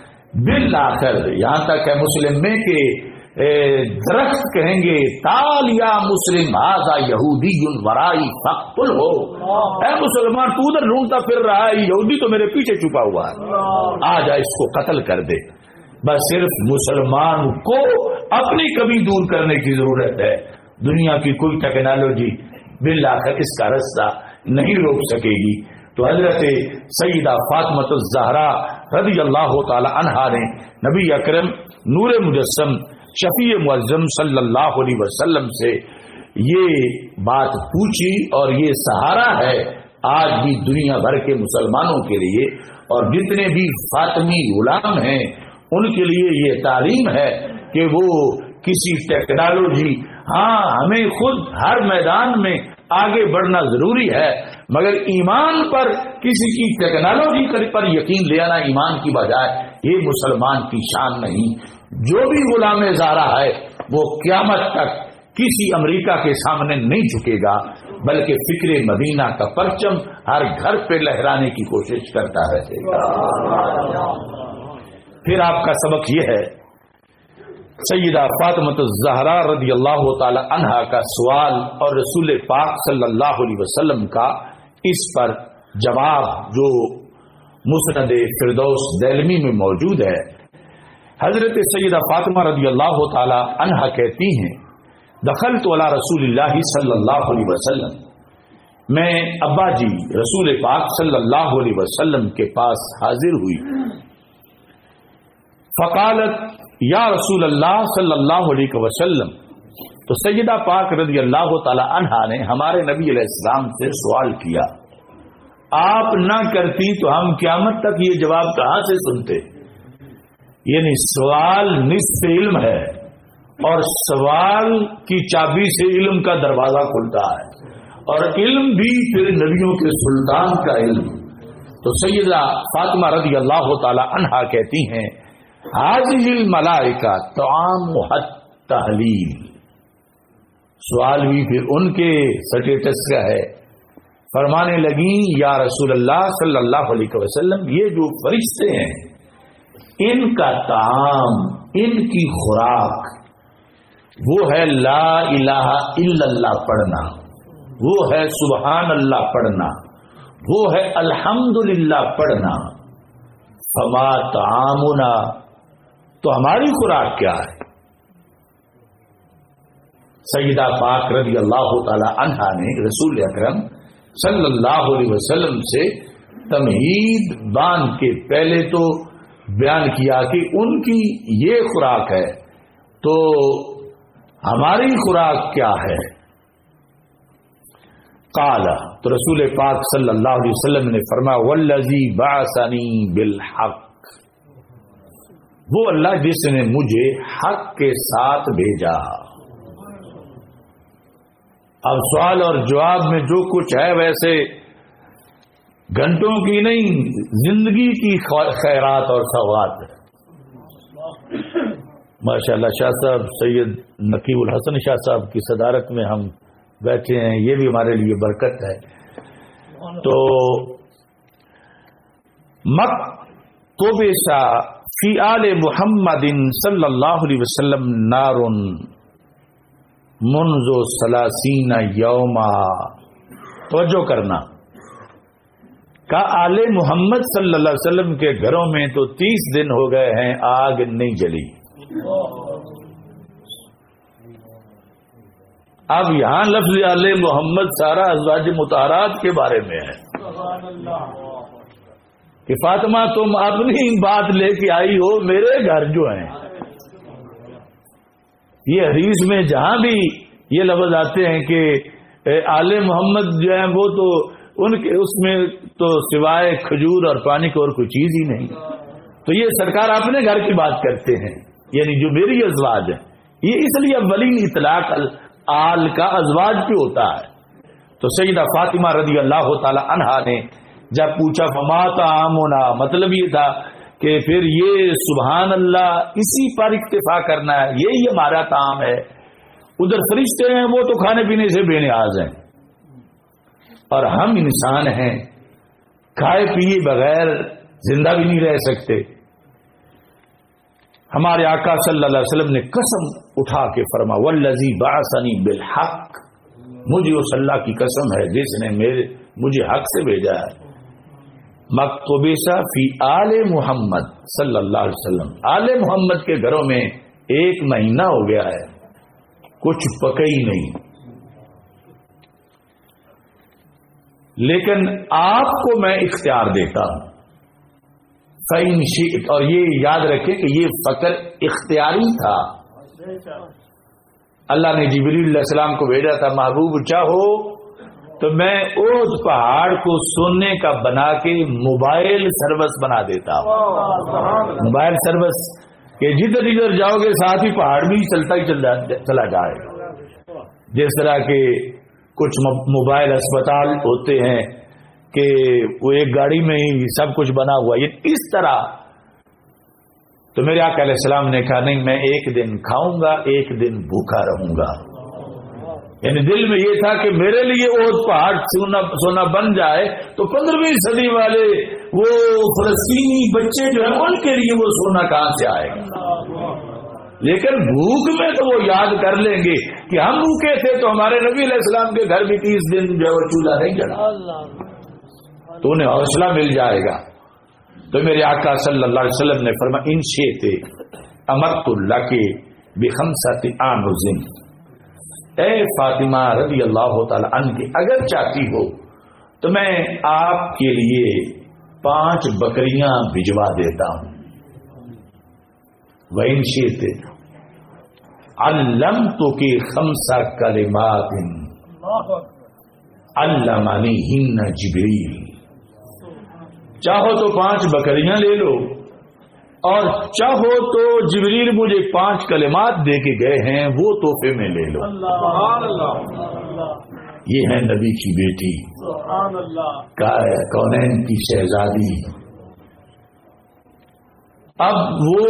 یہاں تک ہے مسلم میں کہ درخت کہیں گے تال یا مسلم ھذا یہودی ورائی فقتل ہو، اے مسلمان تو ادھر ڈھونڈتا پھر رہا ہے، یہودی تو میرے پیچھے چھپا ہوا ہے، آ جا اس کو قتل کر دے. بس صرف مسلمان کو اپنی کمی دور کرنے کی ضرورت ہے، دنیا کی کوئی ٹیکنالوجی بالآخر اس کا رستہ نہیں روک سکے گی. تو حضرت سیدہ فاطمہ الزہرا رضی اللہ تعالی عنہا نے نبی اکرم نور مجسم شفیع معظم صلی اللہ علیہ وسلم سے یہ بات پوچھی، اور یہ سہارا ہے آج بھی دنیا بھر کے مسلمانوں کے لیے، اور جتنے بھی فاطمی غلام ہیں ان کے لیے یہ تعلیم ہے کہ وہ کسی ٹیکنالوجی، ہاں ہمیں خود ہر میدان میں آگے بڑھنا ضروری ہے، مگر ایمان پر کسی کی ٹیکنالوجی پر یقین لے آنا ایمان کی بجائے یہ مسلمان کی شان نہیں. جو بھی غلام زارا ہے وہ قیامت تک کسی امریکہ کے سامنے نہیں جھکے گا، بلکہ فکر مدینہ کا پرچم ہر گھر پہ لہرانے کی کوشش کرتا رہے گا. پھر آپ کا سبق یہ ہے، سیدہ فاطمہ الزہرا رضی اللہ تعالی عنہا کا سوال اور رسول پاک صلی اللہ علیہ وسلم کا اس پر جواب جو مسند فردوس دہلمی میں موجود ہے. حضرت سیدہ فاطمہ رضی اللہ تعالی عنہا کہتی ہیں، دخلت علی رسول اللہ صلی اللہ علیہ وسلم، میں ابا جی رسول پاک صلی اللہ علیہ وسلم کے پاس حاضر ہوئی. فقالت یا رسول اللہ صلی اللہ علیہ وسلم، تو سیدہ پاک رضی اللہ تعالی عنہا نے ہمارے نبی علیہ السلام سے سوال کیا، آپ نہ کرتی تو ہم قیامت تک یہ جواب کہاں سے سنتے؟ یعنی سوال نصف علم ہے، اور سوال کی چابی سے علم کا دروازہ کھلتا ہے، اور علم بھی پھر نبیوں کے سلطان کا علم۔ تو سیدہ فاطمہ رضی اللہ تعالی عنہا کہتی ہیں حاذہ الملائکہ طعامھا التہلیل، سوال بھی پھر ان کے سٹیٹس کا ہے۔ فرمانے لگی یا رسول اللہ صلی اللہ علیہ وسلم، یہ جو فرشتے ہیں ان کا طعام، ان کی خوراک وہ ہے لا الہ الا اللہ پڑھنا، وہ ہے سبحان اللہ پڑھنا، وہ ہے الحمدللہ پڑھنا۔ فما طعامنا، تو ہماری خوراک کیا ہے؟ سیدہ پاک رضی اللہ تعالی عنہا نے رسول اکرم صلی اللہ علیہ وسلم سے تمہید باندھ کے پہلے تو بیان کیا کہ ان کی یہ خوراک ہے، تو ہماری خوراک کیا ہے؟ قال، تو رسول پاک صلی اللہ علیہ وسلم نے فرمایا والذی بعثنی بالحق، وہ اللہ جس نے مجھے حق کے ساتھ بھیجا۔ اب سوال اور جواب میں جو کچھ ہے ویسے گھنٹوں کی نہیں، زندگی کی خیرات اور سوغات ہے۔ ماشاء اللہ شاہ صاحب سید نقیب الحسن شاہ صاحب کی صدارت میں ہم بیٹھے ہیں، یہ بھی ہمارے لیے برکت ہے۔ تو مکتوبہ فی آل محمد صلی اللہ علیہ وسلم نار منذ 30 یوما، توجہ کرنا، کہ آل محمد صلی اللہ علیہ وسلم کے گھروں میں تو 30 دن ہو گئے ہیں آگ نہیں جلی۔ اب یہاں لفظ آل محمد سارا ازواج مطہرات کے بارے میں ہے کہ فاطمہ تم اپنی بات لے کے آئی ہو، میرے گھر جو ہیں، یہ حدیث میں جہاں بھی یہ لفظ آتے ہیں کہ آل محمد جو ہیں وہ تو ان کے اس میں تو سوائے کھجور اور پانی کو اور کوئی چیز ہی نہیں، تو یہ سرکار اپنے گھر کی بات کرتے ہیں، یعنی جو میری ازواج ہیں۔ یہ اس لیے اولین اطلاق آل کا ازواج پہ ہوتا ہے۔ تو سیدہ فاطمہ رضی اللہ تعالی عنہا نے جب پوچھا فما طعامنا، مطلب یہ تھا کہ پھر یہ سبحان اللہ اسی پر اکتفا کرنا ہے، یہی ہمارا طعام ہے۔ ادھر فرشتے ہیں وہ تو کھانے پینے سے بے نیاز ہیں، اور ہم انسان ہیں، کھائے پیے بغیر زندہ بھی نہیں رہ سکتے۔ ہمارے آقا صلی اللہ علیہ وسلم نے قسم اٹھا کے فرما والذی بعثنی بالحق، مجھے اس اللہ کی قسم ہے جس نے مجھے حق سے بھیجا ہے۔ مکتوبہ فی آل محمد صلی اللہ علیہ وسلم، آل محمد کے گھروں میں 1 مہینہ ہو گیا ہے، کچھ پکا ہی نہیں، لیکن آپ کو میں اختیار دیتا ہوں فَإِنْ شِئْتَ، اور یہ یاد رکھیں کہ یہ فقر اختیاری تھا۔ اللہ نے جبریل علیہ السلام کو بھیجا تھا، محبوب چاہو تو میں اس پہاڑ کو سونے کا بنا کے موبائل سروس بنا دیتا ہوں، موبائل سروس کہ جدھر جدھر جاؤ گے ساتھ ہی پہاڑ بھی چلتا ہی چلا جائے گا۔ جس طرح کے کچھ موبائل اسپتال ہوتے ہیں کہ وہ ایک گاڑی میں ہی سب کچھ بنا ہوا، یہ اس طرح۔ تو میرے آقا علیہ السلام نے کہا نہیں، میں 1 دن کھاؤں گا، 1 دن بھوکا رہوں گا، یعنی دل میں یہ تھا کہ میرے لیے احد پہاڑ سونا بن جائے تو 15ویں صدی والے وہ فلسطینی بچے جو ہیں ان کے لیے وہ سونا کہاں سے آئے گا۔ لیکن بھوک میں تو وہ یاد کر لیں گے کہ ہم بھوکے تھے تو ہمارے نبی علیہ السلام کے گھر بھی 30 دن جو ہے وہ چولہا نہیں جلا، تو انہیں حوصلہ مل جائے گا۔ تو میرے آقا صلی اللہ علیہ وسلم نے فرمایا ان شئت امرت لک بخمسۃ آنز، اے فاطمہ رضی اللہ تعالی عنہ کی اگر چاہتی ہو تو میں آپ کے لیے 5 بکریاں بھجوا دیتا ہوں۔ وَإِن شِئْتَ عَلَّمْتُكِ خَمْسَ كَلِمَاتٍ عَلَّمَنِيهِنَّ جِبْرِيلُ. چاہو تو 5 بکریاں لے لو اور چاہو تو جبریل مجھے 5 کلمات دے کے گئے ہیں وہ تحفے میں لے لو. یہ ہے نبی کی بیٹی کونین کی شہزادی. اب وہ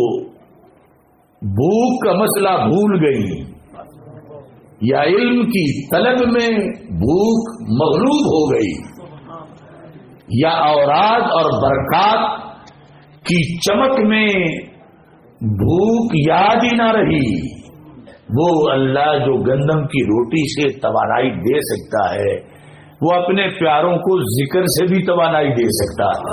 بھوک کا مسئلہ بھول گئی یا علم کی طلب میں بھوک مغلوب ہو گئی یا اوراد اور برکات کی چمک میں بھوک یاد ہی نہ رہی. وہ اللہ جو گندم کی روٹی سے توانائی دے سکتا ہے وہ اپنے پیاروں کو ذکر سے بھی توانائی دے سکتا ہے.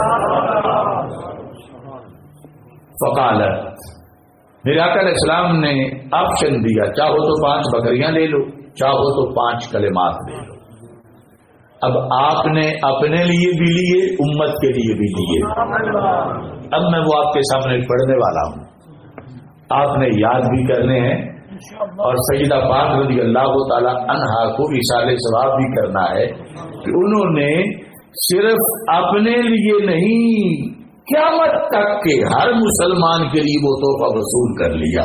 فقالت, میرے آقا علیہ السلام نے آپشن دیا, چاہو تو 5 بکریاں لے لو, چاہو تو 5 کلمات لے لو. اب آپ نے اپنے لیے بھی لیے, امت کے لیے بھی لیے. اب میں وہ آپ کے سامنے پڑھنے والا ہوں, آپ نے یاد بھی کرنے ہیں اور سیدہ پاک رضی اللہ تعالی عنہا کو اصالہ ثواب بھی کرنا ہے کہ انہوں نے صرف اپنے لیے نہیں قیامت تک کے ہر مسلمان کے لیے وہ تحفہ وصول کر لیا.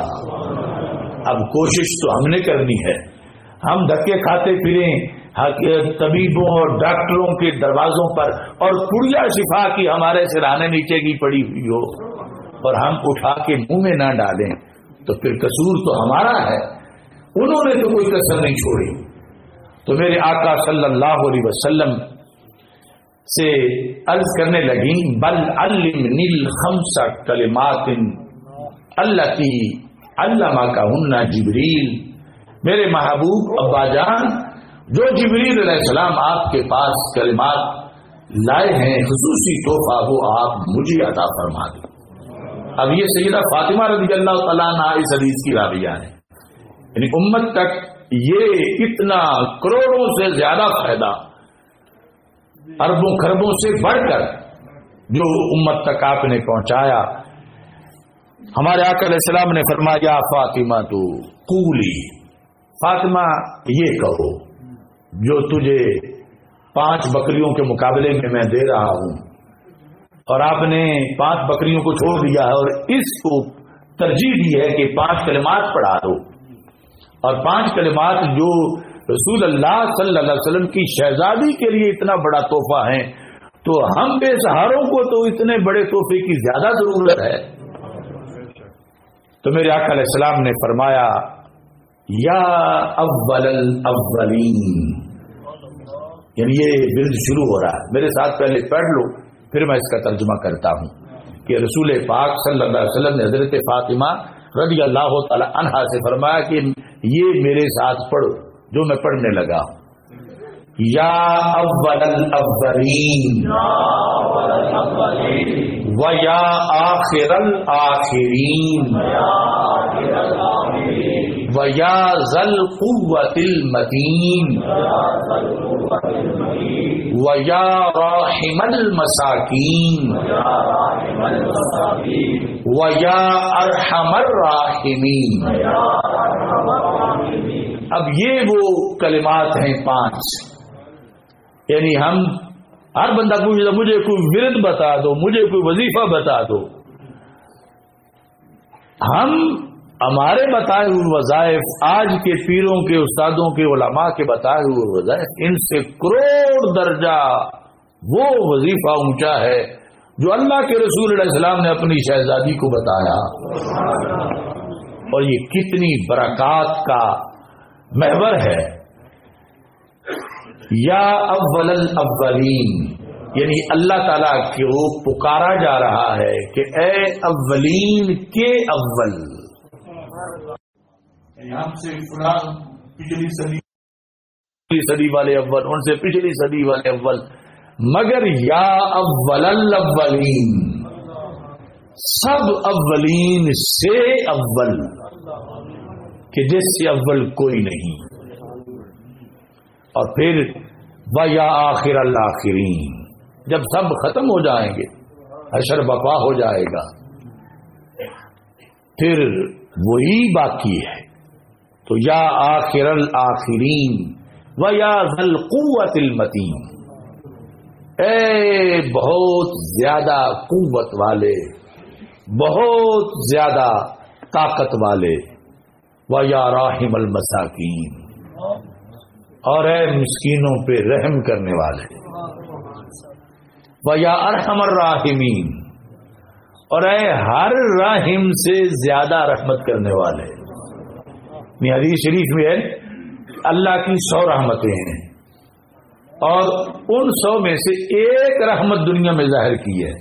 اب کوشش تو ہم نے کرنی ہے. ہم دھکے کھاتے پھریں طبیبوں اور ڈاکٹروں کے دروازوں پر اور پڑیا شفا کی ہمارے سرانے نیچے کی پڑی ہوئی ہو اور ہم اٹھا کے منہ میں نہ ڈالیں تو پھر قصور تو ہمارا ہے. انہوں نے تو کوئی کسر نہیں چھوڑی. تو میرے آقا صلی اللہ علیہ وسلم سے عرض کرنے لگی, بل علمنی الخمس کلمات التی علمکہن جبریل. میرے محبوب ابا جان, جو جبریل علیہ السلام آپ کے پاس کلمات لائے ہیں خصوصی تحفہ وہ آپ مجھے عطا فرما دیں. اب یہ سیدہ فاطمہ رضی اللہ تعالیٰ عنہ اس حدیث کی راویہ ہیں. یعنی امت تک یہ اتنا کروڑوں سے زیادہ فائدہ, اربوں خربوں سے بڑھ کر جو امت تک آپ نے پہنچایا. ہمارے آقا علیہ السلام نے فرمایا, فاطمہ تو قولی, فاطمہ یہ کہو جو تجھے 5 بکریوں کے مقابلے میں دے رہا ہوں, اور آپ نے 5 بکریوں کو چھوڑ دیا ہے اور اس کو ترجیح دی ہے کہ 5 کلمات پڑھا دو. اور 5 کلمات جو رسول اللہ صلی اللہ علیہ وسلم کی شہزادی کے لیے اتنا بڑا تحفہ ہے تو ہم بے سہاروں کو تو اتنے بڑے تحفے کی زیادہ ضرورت ہے. تو میرے آقا علیہ السلام نے فرمایا, یا اول الاولین, یعنی یہ ورد شروع ہو رہا ہے, میرے ساتھ پہلے پڑھ لو پھر میں اس کا ترجمہ کرتا ہوں کہ رسول پاک صلی اللہ علیہ وسلم نے حضرت فاطمہ رضی اللہ تعالی عنہا سے فرمایا کہ یہ میرے ساتھ پڑھو جو میں پڑھنے لگا ہوں. یا اول الاولین و یا آخر الاخرین و یا ذل قوت المتین و یا راحم المساکین و یا ارحم الراحمین. اب یہ وہ کلمات ہیں 5. یعنی ہم ہر بندہ پوچھتا مجھے کوئی ورد بتا دو, مجھے کوئی وظیفہ بتا دو. ہم ہمارے بتائے ہوئے وظائف, آج کے پیروں کے استادوں کے علماء کے بتائے ہوئے وظائف, ان سے کروڑ درجہ وہ وظیفہ اونچا ہے جو اللہ کے رسول علیہ السلام نے اپنی شہزادی کو بتایا. اور یہ کتنی برکات کا محور ہے. یا اول الاولین, یعنی اللہ تعالیٰ کو پکارا جا رہا ہے کہ اے اولین کے اول. ہم سے پچھلی صدی والے اول, ان سے پچھلی صدی والے اول, مگر یا اول الاولین, سب اولین سے اول کہ جس سے اول کوئی نہیں. اور پھر و یا آخر الاخرین, جب سب ختم ہو جائیں گے, حشر بپا ہو جائے گا, پھر وہی باقی ہے. تو یا آخر الآخرین و یا ذی القوت المتین، اے بہت زیادہ قوت والے، بہت زیادہ طاقت والے، و یا راحم المساکین، اور اے مسکینوں پہ رحم کرنے والے، و یا ارحم الراحمین، اور اے ہر راحم سے زیادہ رحمت کرنے والے. حدیث شریف میں ہے اللہ کی 100 رحمتیں ہیں، اور ان 100 میں سے ایک رحمت دنیا میں ظاہر کی ہے.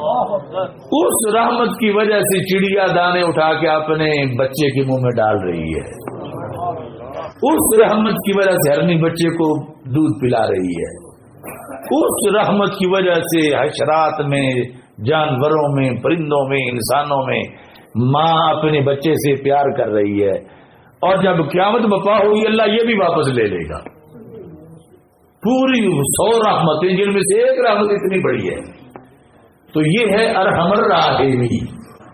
اس رحمت کی وجہ سے چڑیا دانے اٹھا کے اپنے بچے کے منہ میں ڈال رہی ہے. اس رحمت کی وجہ سے ہرنی بچے کو دودھ پلا رہی ہے. اس رحمت کی وجہ سے حشرات میں، جانوروں میں، پرندوں میں، انسانوں میں ماں اپنے بچے سے پیار کر رہی ہے. اور جب قیامت بپا ہوگی اللہ یہ بھی واپس لے لے گا. پوری 100 رحمتیں جن میں سے ایک رحمت اتنی بڑی ہے. تو یہ ہے ارحم الراحمین.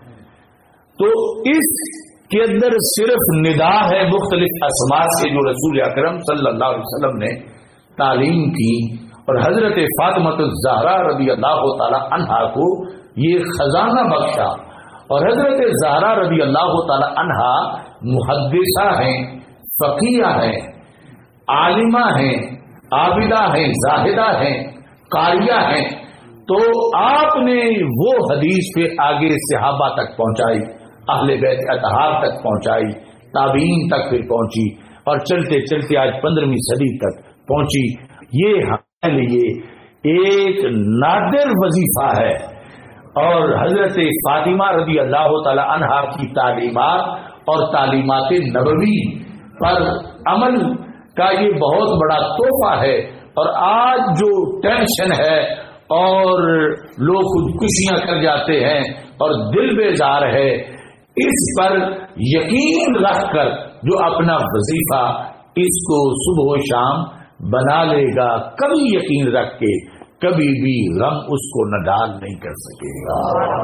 تو اس کے اندر صرف ندا ہے مختلف اسماء سے جو رسول اکرم صلی اللہ علیہ وسلم نے تعلیم کی، اور حضرت فاطمہ الزہرا رضی اللہ تعالی عنہا کو یہ خزانہ بخشا. اور حضرت زہرا رضی اللہ تعالی عنہا محدثہ ہیں، فقیہ ہیں، عالمہ ہیں، عابدہ ہیں، زاہدہ ہیں، قاریہ ہیں. تو آپ نے وہ حدیث پہ آگے صحابہ تک پہنچائی، اہل بیت اطہار تک پہنچائی، تابعین تک پھر پہنچی، اور چلتے چلتے آج 15ویں صدی تک پہنچی. یہ ہمارے لیے ایک نادر وظیفہ ہے. اور حضرت فاطمہ رضی اللہ تعالی عنہا کی تعلیمات اور تعلیمات نبوی پر عمل کا یہ بہت بڑا تحفہ ہے. اور آج جو ٹینشن ہے اور لوگ خودکشیاں کر جاتے ہیں اور دل بیزار ہے، اس پر یقین رکھ کر جو اپنا وظیفہ اس کو صبح و شام بنا لے گا، کبھی یقین رکھ کے کبھی بھی غم اس کو نڈال نہیں کر سکے گا.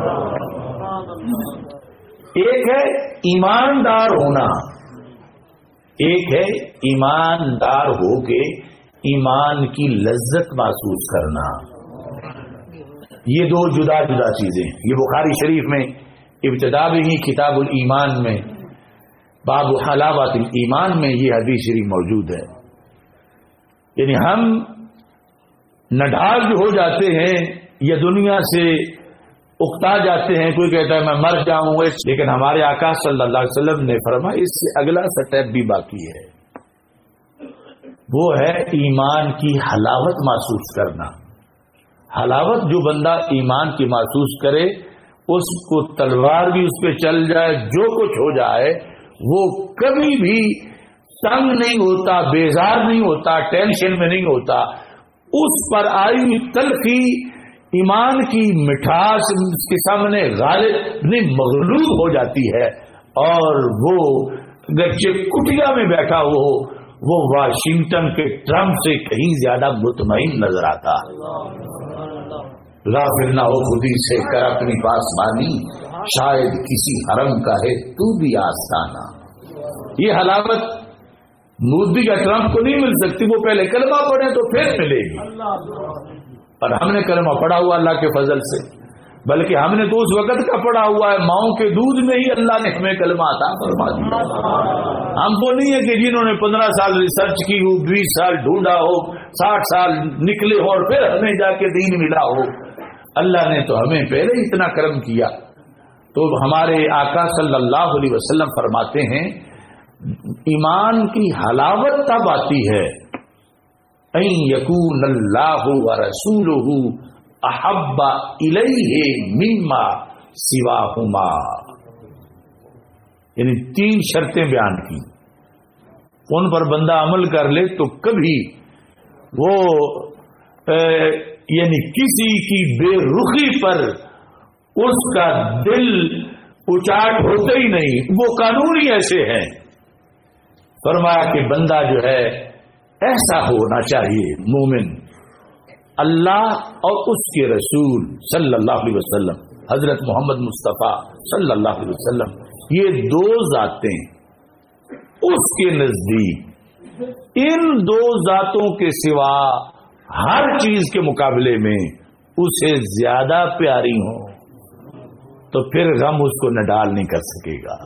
ایک ہے ایماندار ہونا، ایک ہے ایماندار ہو کے ایمان کی لذت محسوس کرنا. یہ دو جدا جدا چیزیں. یہ بخاری شریف میں ابتدا میں ہی کتاب الایمان میں باب حلاوت الایمان میں یہ حدیث شریف موجود ہے. یعنی ہم نڈھال جو ہو جاتے ہیں یا دنیا سے اکتا جاتے ہیں، کوئی کہتا ہے میں مر جاؤں گا، لیکن ہمارے آقا صلی اللہ علیہ وسلم نے فرمایا اس سے اگلا سٹیپ بھی باقی ہے. وہ ہے ایمان کی حلاوت محسوس کرنا. حلاوت جو بندہ ایمان کی محسوس کرے، اس کو تلوار بھی اس پہ چل جائے، جو کچھ ہو جائے، وہ کبھی بھی تنگ نہیں ہوتا، بیزار نہیں ہوتا، ٹینشن میں نہیں ہوتا. اس پر آئی ہوئی تلخی ایمان کی مٹھاس اس کے سامنے غالب نہیں مغلوب ہو جاتی ہے، اور وہ گرچہ کٹیا میں بیٹھا ہو وہ واشنگٹن کے ٹرمپ سے کہیں زیادہ مطمئن نظر آتا. غافل نہ ہو خودی سے کر اپنی پاسبانی، شاید کسی حرم کا ہے تو بھی آستانہ. یہ حلاوت مودی یا ٹرمپ کو نہیں مل سکتی، وہ پہلے کلمہ پڑھیں تو پھر ملے گی. اور ہم نے کلمہ پڑھا ہوا اللہ کے فضل سے، بلکہ ہم نے تو اس وقت کا پڑھا ہوا ہے، ماؤں کے دودھ میں ہی اللہ نے ہمیں کلمہ عطا فرما دیا. ہم کو نہیں ہے کہ جنہوں نے 15 سال ریسرچ کی ہو، 20 سال ڈھونڈا ہو، 60 سال نکلے ہو اور پھر ہمیں جا کے دین ملا ہو. اللہ نے تو ہمیں پہلے اتنا کرم کیا. تو ہمارے آقا صلی اللہ علیہ وسلم فرماتے ہیں ایمان کی حلاوت تب آتی ہے ان یکون اللہ ورسولہ احب الیہ مما سواہما. یعنی 3 شرطیں بیان کی، ان پر بندہ عمل کر لے تو کبھی وہ یعنی کسی کی بے رخی پر اس کا دل اچاٹ ہوتا ہی نہیں. وہ قانون ہی ایسے ہیں. فرمایا کہ بندہ جو ہے ایسا ہونا چاہیے مومن، اللہ اور اس کے رسول صلی اللہ علیہ وسلم، حضرت محمد مصطفیٰ صلی اللہ علیہ وسلم یہ دو ذاتیں اس کے نزدیک ان دو ذاتوں کے سوا ہر چیز کے مقابلے میں اسے زیادہ پیاری ہوں تو پھر غم اس کو نہ ڈال نہیں کر سکے گا.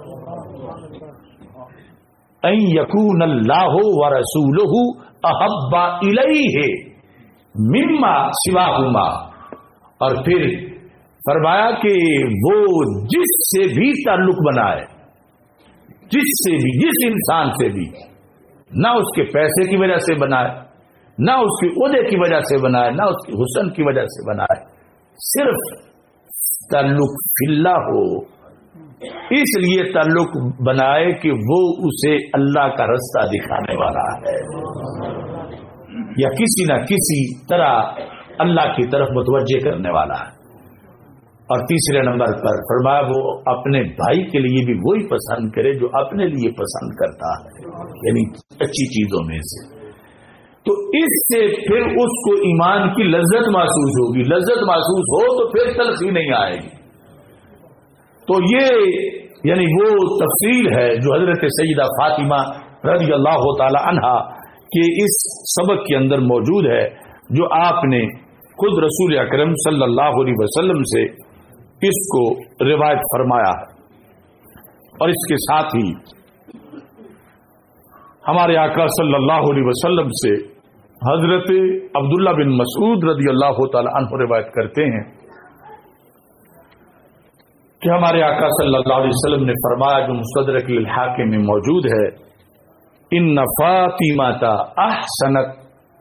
ان یکون اللہ ورسولہ احب الیہ مما سواہما، اور پھر فرمایا کہ وہ جس سے بھی تعلق بنائے، جس سے بھی، جس انسان سے بھی، نہ اس کے پیسے کی وجہ سے بنائے، نہ اس کے عہدے کی وجہ سے بنائے، نہ اس کے حسن کی وجہ سے بنائے، صرف تعلق فی اللہ ہو، اس لیے تعلق بنائے کہ وہ اسے اللہ کا رستہ دکھانے والا ہے یا کسی نہ کسی طرح اللہ کی طرف متوجہ کرنے والا ہے. اور تیسرے نمبر پر فرمایا وہ اپنے بھائی کے لیے بھی وہی پسند کرے جو اپنے لیے پسند کرتا ہے، یعنی اچھی چیزوں میں سے. تو اس سے پھر اس کو ایمان کی لذت محسوس ہوگی، لذت محسوس ہو تو پھر تلخی نہیں آئے گی. تو یہ یعنی وہ تفصیل ہے جو حضرت سیدہ فاطمہ رضی اللہ تعالی عنہا کے اس سبق کے اندر موجود ہے، جو آپ نے خود رسول اکرم صلی اللہ علیہ وسلم سے اس کو روایت فرمایا ہے. اور اس کے ساتھ ہی ہمارے آقا صلی اللہ علیہ وسلم سے حضرت عبداللہ بن مسعود رضی اللہ تعالی عنہ روایت کرتے ہیں کہ ہمارے آقا صلی اللہ علیہ وسلم نے فرمایا، جو مستدرک الحاکم میں موجود ہے، ان فاطمہ احسنت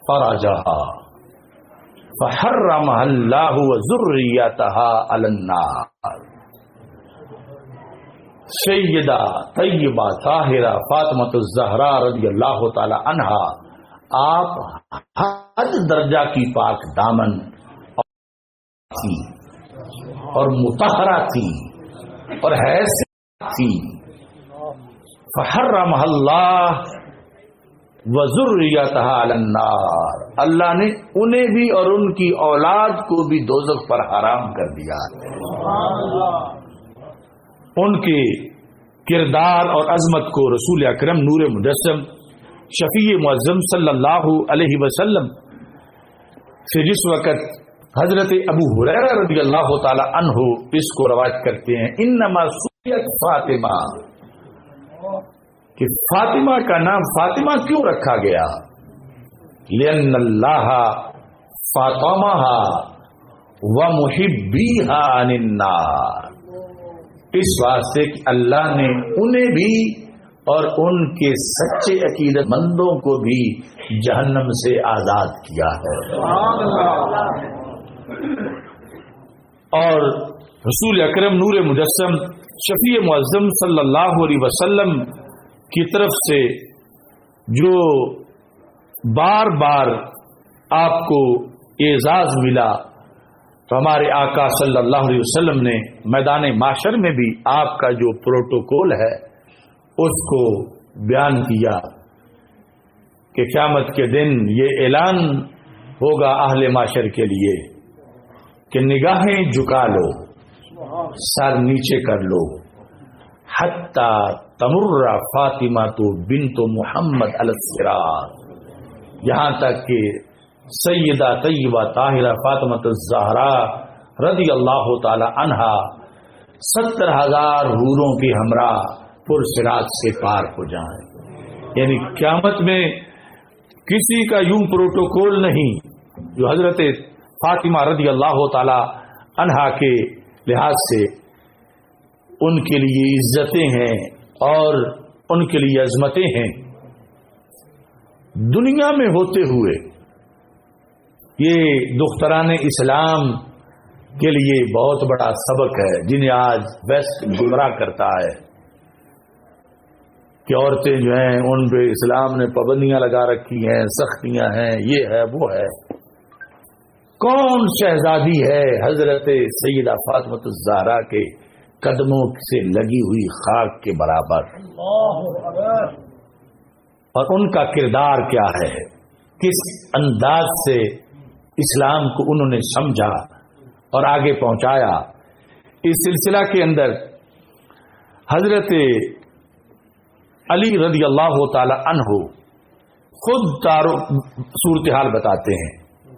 فرجها فحرمها اللہ وذریتها علی النار. سیدہ طیبہ طاہرہ فاطمہ الزہرا رضی اللہ تعالی عنہا آپ حد درجہ کی پاک دامن تھی اور مطہرہ تھی اور حیثیت تھی. فحرمها اللہ وذریتها علی النار، اللہ نے انہیں بھی اور ان کی اولاد کو بھی دوزخ پر حرام کر دیا. ان کے کردار اور عظمت کو رسول اکرم نور مجسم شفیع معظم صلی اللہ علیہ وسلم سے جس وقت حضرت ابو ہریرہ رضی اللہ تعالی عنہ اس کو روایت کرتے ہیں، انما سمیت فاطمہ، کہ فاطمہ کا نام فاطمہ کیوں رکھا گیا؟ لأن اللہ فاطمہا ومحبیہا عن النار، اس واسطے کہ اللہ نے انہیں بھی اور ان کے سچے عقیدت مندوں کو بھی جہنم سے آزاد کیا ہے. اور رسول اکرم نور مجسم شفیع معظم صلی اللہ علیہ وسلم کی طرف سے جو بار بار آپ کو اعزاز ملا، تو ہمارے آقا صلی اللہ علیہ وسلم نے میدان محشر میں بھی آپ کا جو پروٹوکول ہے اس کو بیان کیا کہ قیامت کے دن یہ اعلان ہوگا اہل محشر کے لیے کہ نگاہیں جھکا لو، سر نیچے کر لو، حتی تمر فاطمہ تو بنت محمد علی الصراط، یہاں تک کہ سیدہ طیبہ طاہرہ فاطمہ الزہرا رضی اللہ تعالی عنہا 70,000 حوروں کے ہمراہ پرصراط سے پار ہو جائیں. یعنی قیامت میں کسی کا یوں پروٹوکول نہیں جو حضرت فاطمہ رضی اللہ تعالی عنہا کے لحاظ سے ان کے لیے عزتیں ہیں اور ان کے لیے عظمتیں ہیں. دنیا میں ہوتے ہوئے یہ دختران اسلام کے لیے بہت بڑا سبق ہے، جنہیں آج ویسٹ گمراہ کرتا ہے کہ عورتیں جو ہیں ان پہ اسلام نے پابندیاں لگا رکھی ہیں، سختیاں ہیں، یہ ہے وہ ہے. کون شہزادی ہے حضرت سیدہ فاطمہ الزہرا کے قدموں سے لگی ہوئی خاک کے برابر؟ اور ان کا کردار کیا ہے، کس انداز سے اسلام کو انہوں نے سمجھا اور آگے پہنچایا. اس سلسلہ کے اندر حضرت علی رضی اللہ تعالی عنہ خود صورتحال بتاتے ہیں.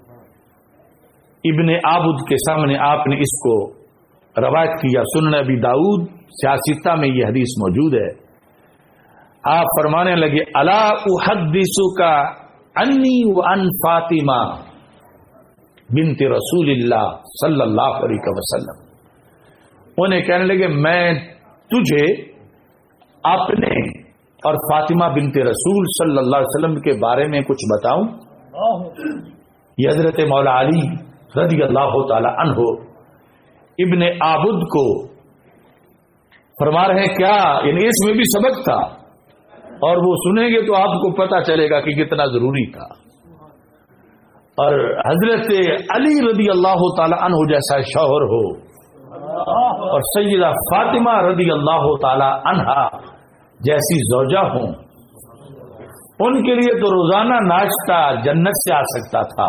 ابن عابد کے سامنے آپ نے اس کو روایت کیا. سنن ابی داؤد سیاستہ میں یہ حدیث موجود ہے. آپ فرمانے لگے الا احدثک انی وعن فاطمہ بنت رسول اللہ صلی اللہ علیہ وسلم. انہیں کہنے لگے میں تجھے اپنے اور فاطمہ بنت رسول صلی اللہ علیہ وسلم کے بارے میں کچھ بتاؤں. یہ حضرت مولا علی رضی اللہ تعالی عنہ ابن عابد کو فرما رہے ہیں. کیا یعنی اس میں بھی سبق تھا اور وہ سنیں گے تو آپ کو پتہ چلے گا کہ کتنا ضروری تھا. اور حضرت علی رضی اللہ تعالی عنہ جیسا شوہر ہو اور سیدہ فاطمہ رضی اللہ تعالی عنہا جیسی زوجہ ہوں, ان کے لیے تو روزانہ ناشتہ جنت سے آ سکتا تھا.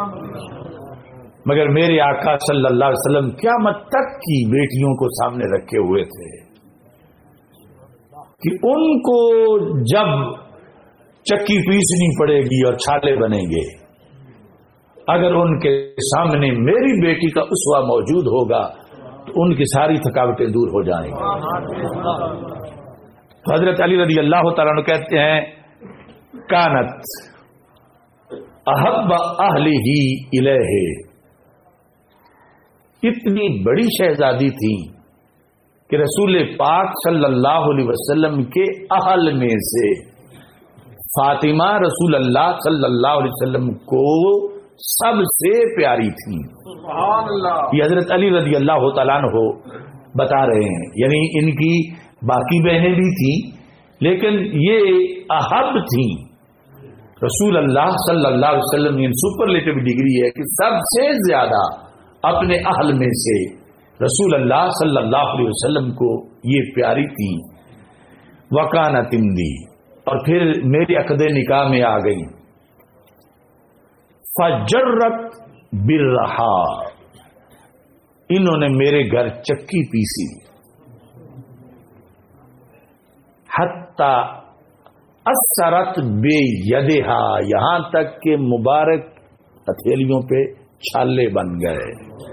مگر میرے آقا صلی اللہ علیہ وسلم قیامت تک کی بیٹیوں کو سامنے رکھے ہوئے تھے کہ ان کو جب چکی پیسنی پڑے گی اور چھالے بنیں گے, اگر ان کے سامنے میری بیٹی کا اسوہ موجود ہوگا تو ان کی ساری تھکاوٹیں دور ہو جائیں گی. حضرت علی رضی اللہ تعالیٰ عنہ کہتے ہیں کانت احب اہلہ الیہ, اتنی بڑی شہزادی تھی کہ رسول پاک صلی اللہ علیہ وسلم کے اہل میں سے فاطمہ رسول اللہ صلی اللہ علیہ وسلم کو سب سے پیاری تھی. یہ حضرت علی رضی اللہ تعالیٰ عنہ بتا رہے ہیں. یعنی ان کی باقی بہنیں بھی تھیں لیکن یہ احب تھیں. رسول اللہ صلی اللہ علیہ وسلم کی سپرلیٹو ڈگری ہے کہ سب سے زیادہ اپنے اہل میں سے رسول اللہ صلی اللہ علیہ وسلم کو یہ پیاری تھی. وکانت عندی, اور پھر میرے عقد نکاح میں آ گئی. فجرت بالرحا, انہوں نے میرے گھر چکی پیسی. حتی اثرت بے یدہا, یہاں تک کہ مبارک ہتھیلیوں پہ چھالے بن گئے.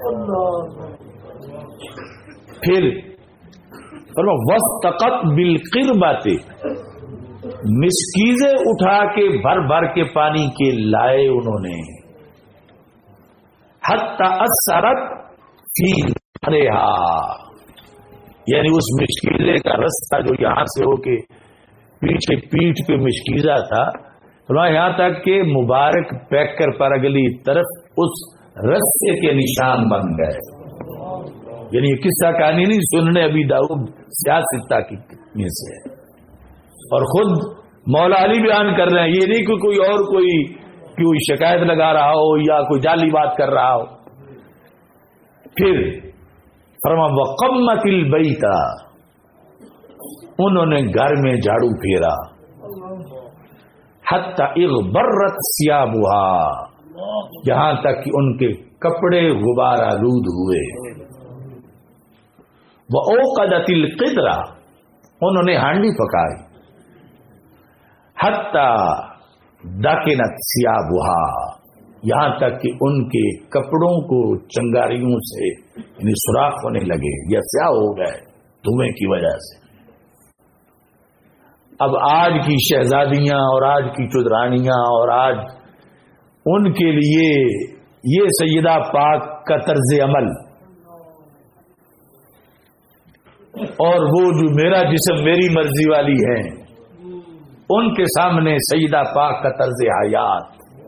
پھر وَاسْتَقَتْ بِالْقِرْبَةِ, مسکیزیں اٹھا کے بھر بھر کے پانی کے لائے انہوں نے. حتی اثرت فی ظہرہا, یعنی اس مشکیزے کا رستہ جو یہاں سے ہو کے پیچھے پیٹھ پہ مشکیزہ تھا, یہاں تک کہ مبارک پیکر پر اگلی طرف اس رستے کے نشان بن گئے. یعنی یہ قصہ کہانی نہیں سننے ابھی داؤد سیاستہ کی میں سے, اور خود مولا علی بیان کر رہے ہیں. یہ نہیں کہ کوئی اور کوئی شکایت لگا رہا ہو یا کوئی جعلی بات کر رہا ہو. پھر فرما وقمت البیت, انہوں نے گھر میں جھاڑو پھیرا. حتی اغبرت ثیابها, یہاں تک کہ ان کے کپڑے غبار آلود ہوئے. وأوقدت القدرہ, انہوں نے ہانڈی پکائی. حتی دکنت ثیابها, یہاں تک کہ ان کے کپڑوں کو چنگاریوں سے یعنی سوراخ ہونے لگے یا سیاہ ہو گئے دھوئیں کی وجہ سے. اب آج کی شہزادیاں اور آج کی چودرانیاں اور آج ان کے لیے یہ سیدہ پاک کا طرز عمل اور وہ جو میرا جسم میری مرضی والی ہیں, ان کے سامنے سیدہ پاک کا طرز حیات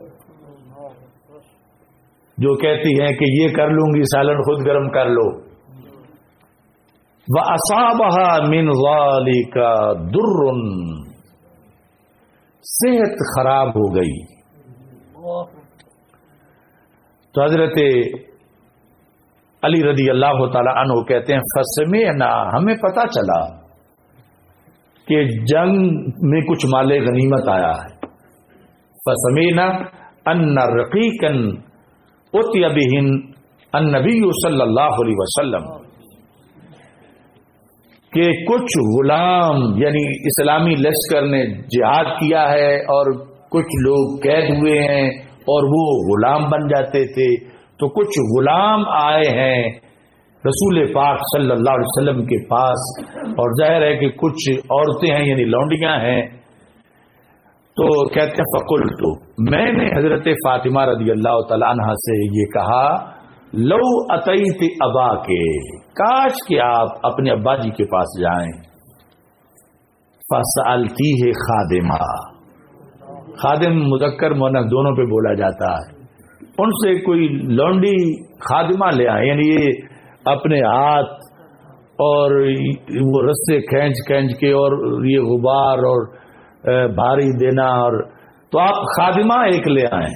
جو کہتی ہیں کہ یہ کر لوں گی سالن خود گرم کر لو. وَأَصَابَهَا مِنْ ذَلِكَ دُرٌّ, صحت خراب ہو گئی. تو حضرت علی رضی اللہ تعالی عنہ کہتے ہیں فسمعنا, ہمیں پتا چلا کہ جنگ میں کچھ مال غنیمت آیا ہے. فسمعنا ان رقیقا اتي به النبی صلی اللہ علیہ وسلم, کہ کچھ غلام یعنی اسلامی لشکر نے جہاد کیا ہے اور کچھ لوگ قید ہوئے ہیں اور وہ غلام بن جاتے تھے، تو کچھ غلام آئے ہیں رسول پاک صلی اللہ علیہ وسلم کے پاس، اور ظاہر ہے کہ کچھ عورتیں ہیں یعنی لونڈیاں ہیں. تو کہتے ہیں فقلت، میں نے حضرت فاطمہ رضی اللہ تعالی عنہا سے یہ کہا، لو اتیت ابا کے، کاش کہ آپ اپنے ابا جی کے پاس جائیں. فسألتیہ خادمہ، خادم مذکر مؤنث دونوں پہ بولا جاتا ہے، ان سے کوئی لونڈی خادمہ لے آئے، یعنی یہ اپنے ہاتھ اور وہ رسے کھینچ کے اور یہ غبار اور بھاری دینا، اور تو آپ خادمہ ایک لے آئیں.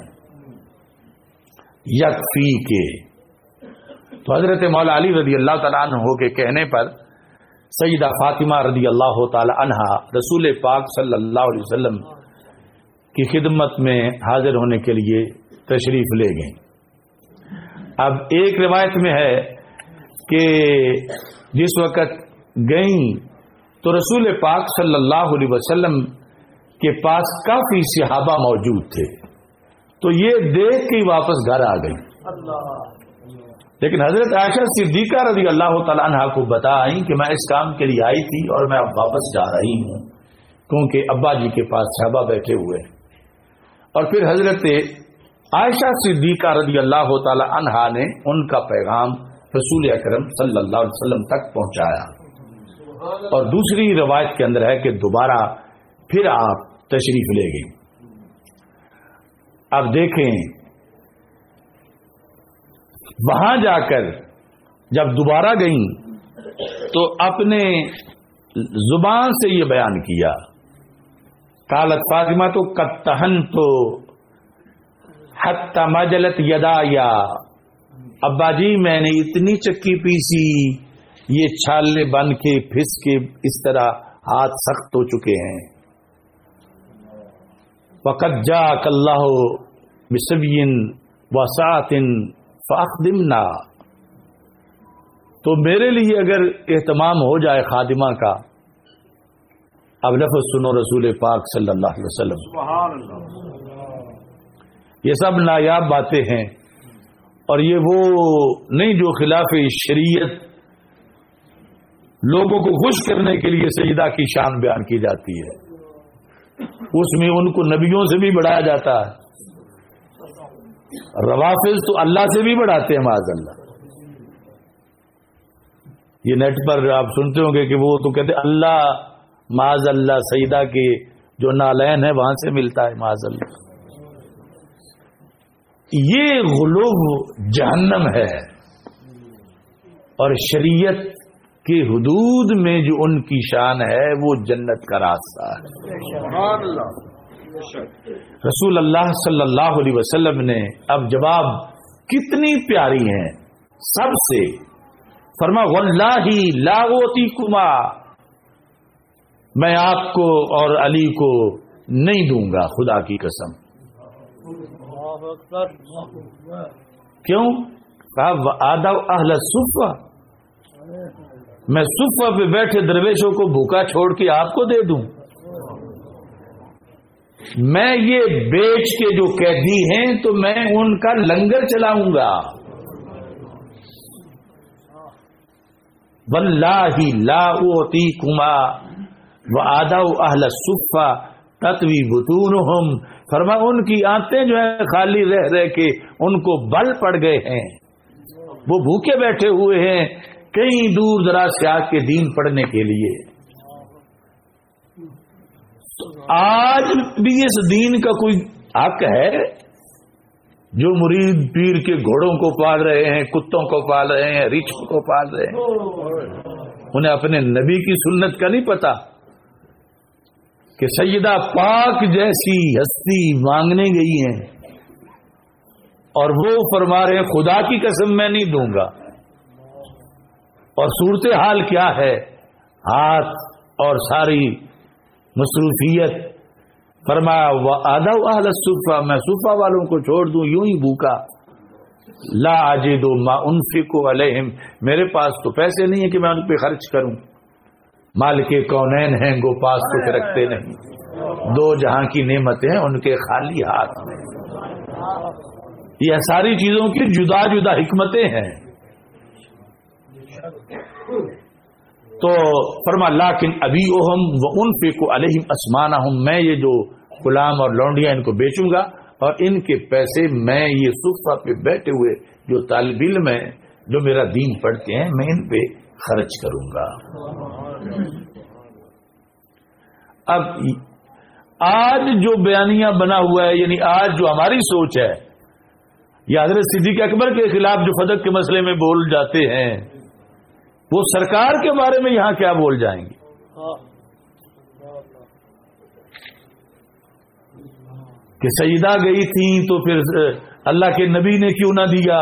یکفی کے، تو حضرت مولا علی رضی اللہ تعالیٰ عنہ کے کہنے پر سیدہ فاطمہ رضی اللہ تعالی عنہا رسول پاک صلی اللہ علیہ وسلم کی خدمت میں حاضر ہونے کے لیے تشریف لے گئیں. اب ایک روایت میں ہے کہ جس وقت گئیں تو رسول پاک صلی اللہ علیہ وسلم کے پاس کافی صحابہ موجود تھے، تو یہ دیکھ کے واپس گھر آ گئی. لیکن حضرت عائشہ صدیقہ رضی اللہ تعالی عنہا کو بتائیں کہ میں اس کام کے لیے آئی تھی اور میں اب واپس جا رہی ہوں، کیونکہ ابا جی کے پاس صحابہ بیٹھے ہوئے ہیں. اور پھر حضرت عائشہ صدیقہ رضی اللہ تعالی عنہا نے ان کا پیغام رسول اکرم صلی اللہ علیہ وسلم تک پہنچایا. اور دوسری روایت کے اندر ہے کہ دوبارہ پھر آپ تشریف لے گئی. اب دیکھیں وہاں جا کر جب دوبارہ گئیں تو اپنے زبان سے یہ بیان کیا، قالت فاطمہ تو کتہن تو حتی مجلت یدایا، ابا جی میں نے اتنی چکی پیسی یہ چھالنے بن کے پھس کے اس طرح ہاتھ سخت ہو چکے ہیں. وقد جاءک اللہ بسبی وسعۃ فاخدمنا، تو میرے لیے اگر اہتمام ہو جائے خادمہ کا. اب لفظ سنو رسول پاک صلی اللہ علیہ وسلم، سبحان اللہ. یہ سب نایاب باتیں ہیں اور یہ وہ نہیں جو خلاف شریعت لوگوں کو خوش کرنے کے لیے سیدہ کی شان بیان کی جاتی ہے، اس میں ان کو نبیوں سے بھی بڑھایا جاتا ہے. روافض تو اللہ سے بھی بڑھاتے ہیں معاذ اللہ. یہ نیٹ پر آپ سنتے ہوں گے کہ وہ تو کہتے اللہ معاذ اللہ سیدہ کے جو نالین ہے وہاں سے ملتا ہے معاذ اللہ. یہ غلو جہنم ہے، اور شریعت کی حدود میں جو ان کی شان ہے وہ جنت کا راستہ ہے. رسول اللہ صلی اللہ علیہ وسلم نے اب جواب کتنی پیاری ہیں سب سے، فرما واللہ لا اوتیکما، میں آپ کو اور علی کو نہیں دوں گا، خدا کی قسم. کیوں؟ کہا وآدو اہل الصفہ، میں صفہ پہ بیٹھے درویشوں کو بھوکا چھوڑ کے آپ کو دے دوں؟ میں یہ بیچ کے جو قیدی ہیں تو میں ان کا لنگر چلاؤں گا. واللہ لا اوتیکما وآدو اہل الصفہ تطوی بطونہم، فرما ان کی آنتیں جو ہیں خالی رہ کے ان کو بل پڑ گئے ہیں، وہ بھوکے بیٹھے ہوئے ہیں کئی دور دراز سے آ کے دین پڑھنے کے لیے. آج بھی اس دین کا کوئی حق ہے؟ جو مرید پیر کے گھوڑوں کو پال رہے ہیں، کتوں کو پال رہے ہیں، ریچھ کو پال رہے ہیں، انہیں اپنے نبی کی سنت کا نہیں پتا کہ سیدہ پاک جیسی ہستی مانگنے گئی ہیں اور وہ فرما رہے ہیں خدا کی قسم میں نہیں دوں گا. اور صورتحال کیا ہے؟ ہاتھ اور ساری مصروفیت. فرمایا وآدو اہل الصفہ، میں صفہ والوں کو چھوڑ دوں یوں ہی بھوکا. لا اجد ما انفق علیہم، میرے پاس تو پیسے نہیں ہیں کہ میں ان پہ خرچ کروں. مالک کونین ہیں گو پاس کچھ رکھتے نہیں، دو جہاں کی نعمتیں ان کے خالی ہاتھ میں. یہ ساری چیزوں کی جدا جدا حکمتیں ہیں. تو فرما لیکن ابھی اوہم و انفق علیہم اسمانہم، میں یہ جو غلام اور لونڈیاں ان کو بیچوں گا اور ان کے پیسے میں یہ صفہ پہ بیٹھے ہوئے جو طالب علم ہیں جو میرا دین پڑھتے ہیں میں ان پہ خرچ کروں گا. اب آج جو بیانیہ بنا ہوا ہے، یعنی آج جو ہماری سوچ ہے، یا حضرت صدیق اکبر کے خلاف جو فتح کے مسئلے میں بول جاتے ہیں، وہ سرکار کے بارے میں یہاں کیا بول جائیں گے؟ کہ سیدہ گئی تھی تو پھر اللہ کے نبی نے کیوں نہ دیا؟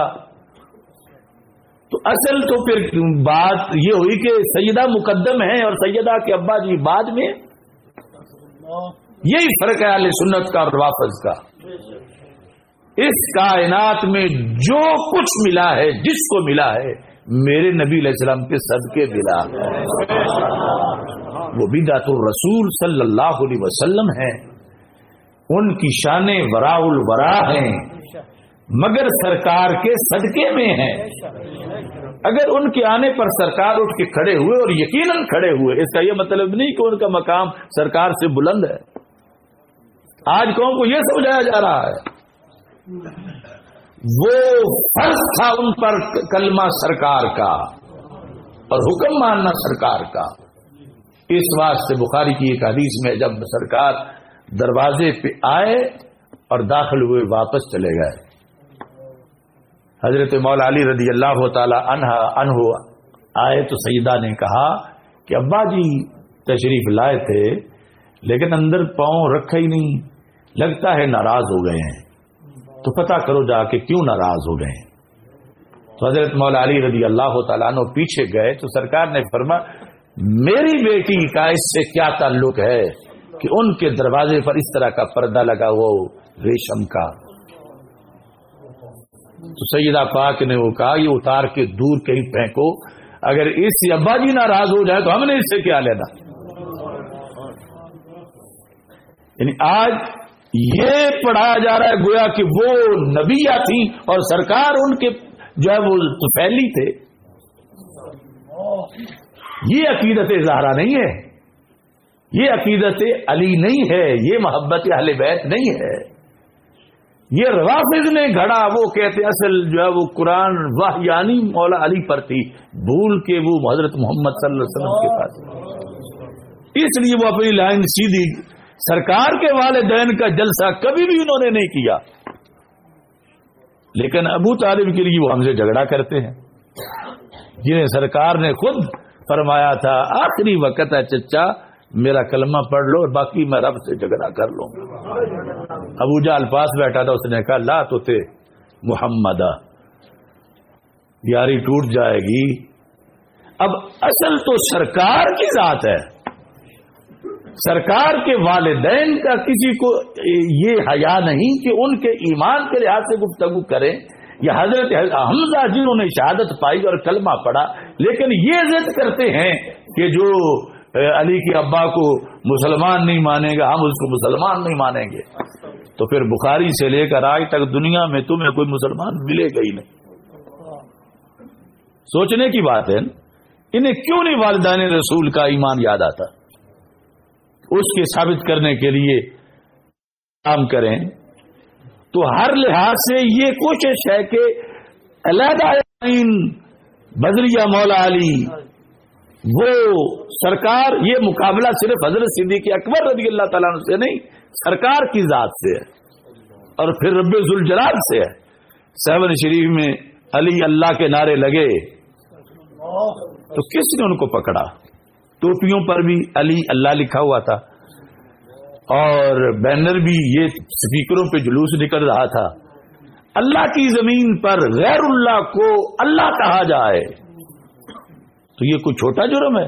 تو اصل تو پھر بات یہ ہوئی کہ سیدہ مقدم ہے اور سیدہ کے ابا جی بعد میں. یہی فرق ہے اہل سنت کا اور روافض کا. اس کائنات میں جو کچھ ملا ہے، جس کو ملا ہے، میرے نبی علیہ السلام کے صدقے ملا ہے. وہ بدعت الرسول صلی اللہ علیہ وسلم ہے، ان کی شان وراء الورا ہیں، مگر سرکار کے صدقے میں ہیں. اگر ان کے آنے پر سرکار اٹھ کے کھڑے ہوئے، اور یقیناً کھڑے ہوئے، اس کا یہ مطلب نہیں کہ ان کا مقام سرکار سے بلند ہے. آج قوم کو یہ سمجھایا جا رہا ہے وہ فرض تھا ان پر کلمہ سرکار کا اور حکم ماننا سرکار کا. اس واسطے بخاری کی ایک حدیث میں جب سرکار دروازے پہ آئے اور داخل ہوئے واپس چلے گئے، حضرت مولا علی رضی اللہ تعالی عنہ آئے تو سیدہ نے کہا کہ ابا جی تشریف لائے تھے لیکن اندر پاؤں رکھا ہی نہیں، لگتا ہے ناراض ہو گئے ہیں، تو پتہ کرو جا کے کیوں ناراض ہو گئے ہیں. تو حضرت مولا علی رضی اللہ تعالیٰ عنہ پیچھے گئے تو سرکار نے فرمایا میری بیٹی کا اس سے کیا تعلق ہے کہ ان کے دروازے پر اس طرح کا پردہ لگا ہوا ریشم کا. تو سیدہ پاک نے وہ کہا یہ اتار کے دور کہیں پھینکو، اگر اس سے ابا جی ناراض ہو جائے تو ہم نے اس سے کیا لینا. یعنی آج یہ پڑھایا جا رہا ہے گویا کہ وہ نبیہ تھی اور سرکار ان کے جو ہے وہ پھیلی تھے. یہ عقیدت زہرا نہیں ہے، یہ عقیدت علی نہیں ہے، یہ محبت اہل بیت نہیں ہے. یہ روافض نے گھڑا، وہ کہتے اصل جو ہے وہ قرآن وحیانی مولا علی پر تھی، بھول کے وہ حضرت محمد صلی اللہ علیہ وسلم کے پاس. اس لیے وہ اپنی لائن سیدھی سرکار کے والدین کا جلسہ کبھی بھی انہوں نے نہیں کیا. لیکن ابو طالب کے لیے وہ ہم سے جھگڑا کرتے ہیں، جنہیں سرکار نے خود فرمایا تھا آخری وقت ہے چچا میرا کلمہ پڑھ لو اور باقی میں رب سے جھگڑا کر لوں. ابو جہل پاس بیٹھا تھا، اس نے کہا لا تو تھے محمد، یاری ٹوٹ جائے گی. اب اصل تو سرکار کی ذات ہے، سرکار کے والدین کا کسی کو یہ حیا نہیں کہ ان کے ایمان کے لحاظ سے گفتگو کریں. یا حضرت حمزہ جنہوں نے شہادت پائی اور کلمہ پڑھا لیکن یہ ضد کرتے ہیں کہ جو علی کے ابا کو مسلمان نہیں مانے گا ہم اس کو مسلمان نہیں مانیں گے. تو پھر بخاری سے لے کر آج تک دنیا میں تمہیں کوئی مسلمان ملے گا ہی نہیں. سوچنے کی بات ہے انہیں کیوں نہیں والدین رسول کا ایمان یاد آتا؟ اس کے ثابت کرنے کے لیے کام کریں. تو ہر لحاظ سے یہ کوشش ہے کہ علیحدہ بدریہ مولا علی وہ سرکار، یہ مقابلہ صرف حضرت صدیق اکبر رضی اللہ تعالیٰ عنہ سے نہیں، سرکار کی ذات سے ہے اور پھر رب ذوالجلال سے ہے. 7 شریف میں علی اللہ کے نعرے لگے تو کس نے ان کو پکڑا؟ ٹوپیوں پر بھی علی اللہ لکھا ہوا تھا اور بینر بھی، یہ سپیکروں پہ جلوس نکل رہا تھا. اللہ کی زمین پر غیر اللہ کو اللہ کہا جائے تو یہ کوئی چھوٹا جرم ہے؟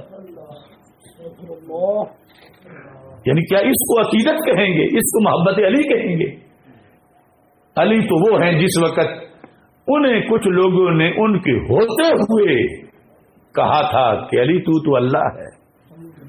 یعنی کیا اس کو عقیدت کہیں گے؟ اس کو محبت علی کہیں گے؟ علی تو وہ ہیں جس وقت انہیں کچھ لوگوں نے ان کے ہوتے ہوئے کہا تھا کہ علی تو اللہ ہے.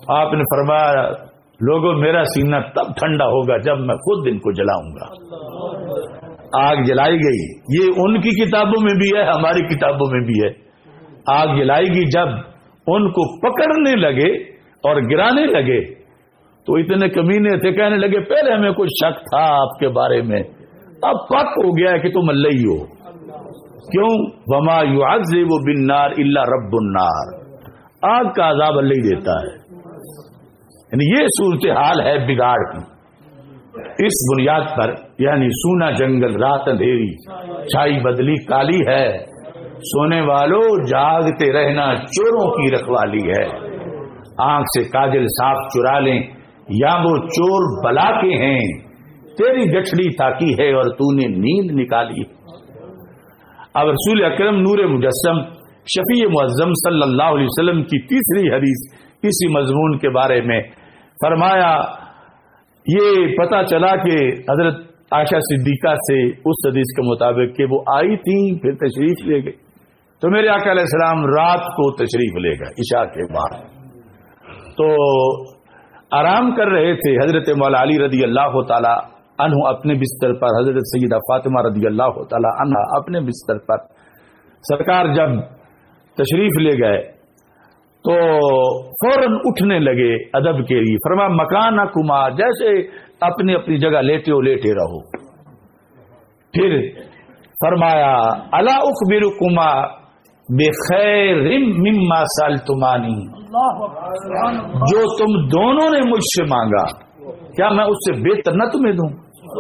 آپ نے فرمایا لوگوں میرا سینہ تب ٹھنڈا ہوگا جب میں خود ان کو جلاؤں گا. آگ جلائی گئی. یہ ان کی کتابوں میں بھی ہے, ہماری کتابوں میں بھی ہے. آگ جلائی گی جب ان کو پکڑنے لگے اور گرانے لگے تو اتنے کمینے تھے, کہنے لگے پہلے ہمیں کوئی شک تھا آپ کے بارے میں, اب پک ہو گیا کہ تم اللہ ہی ہو. کیوں؟ وما يعذب بالنار الا رب النار, آگ کا عذاب اللہ ہی دیتا ہے. یعنی یہ صورتحال ہے بگاڑ کی. اس بنیاد پر یعنی سونا جنگل رات اندھیری چھائی بدلی کالی ہے, سونے والوں جاگتے رہنا چوروں کی رکھوالی ہے. آنکھ سے کاجل صاف چرا لیں یا وہ چور بلا کے ہیں, تیری گٹھڑی تاکی ہے اور تو نے نیند نکالی. اب رسول اکرم نور مجسم شفیع معظم صلی اللہ علیہ وسلم کی تیسری حدیث اسی مضمون کے بارے میں فرمایا. یہ پتہ چلا کہ حضرت عائشہ صدیقہ سے اس حدیث کے مطابق کہ وہ آئی تھی پھر تشریف لے گئی, تو میرے آقا علیہ السلام رات کو تشریف لے گئے عشاء کے بعد. تو آرام کر رہے تھے حضرت مولا علی رضی اللہ تعالی عنہ اپنے بستر پر, حضرت سیدہ فاطمہ رضی اللہ تعالی عنہ اپنے بستر پر. سرکار جب تشریف لے گئے تو فوراً اٹھنے لگے ادب کے لیے. فرمایا مکانکما, جیسے اپنی اپنی جگہ لیٹے ہو لیٹے رہو. پھر فرمایا الا اخبرکما بخیر مما سالتمانی, جو تم دونوں نے مجھ سے مانگا کیا میں اس سے بہتر نہ تمہیں دوں؟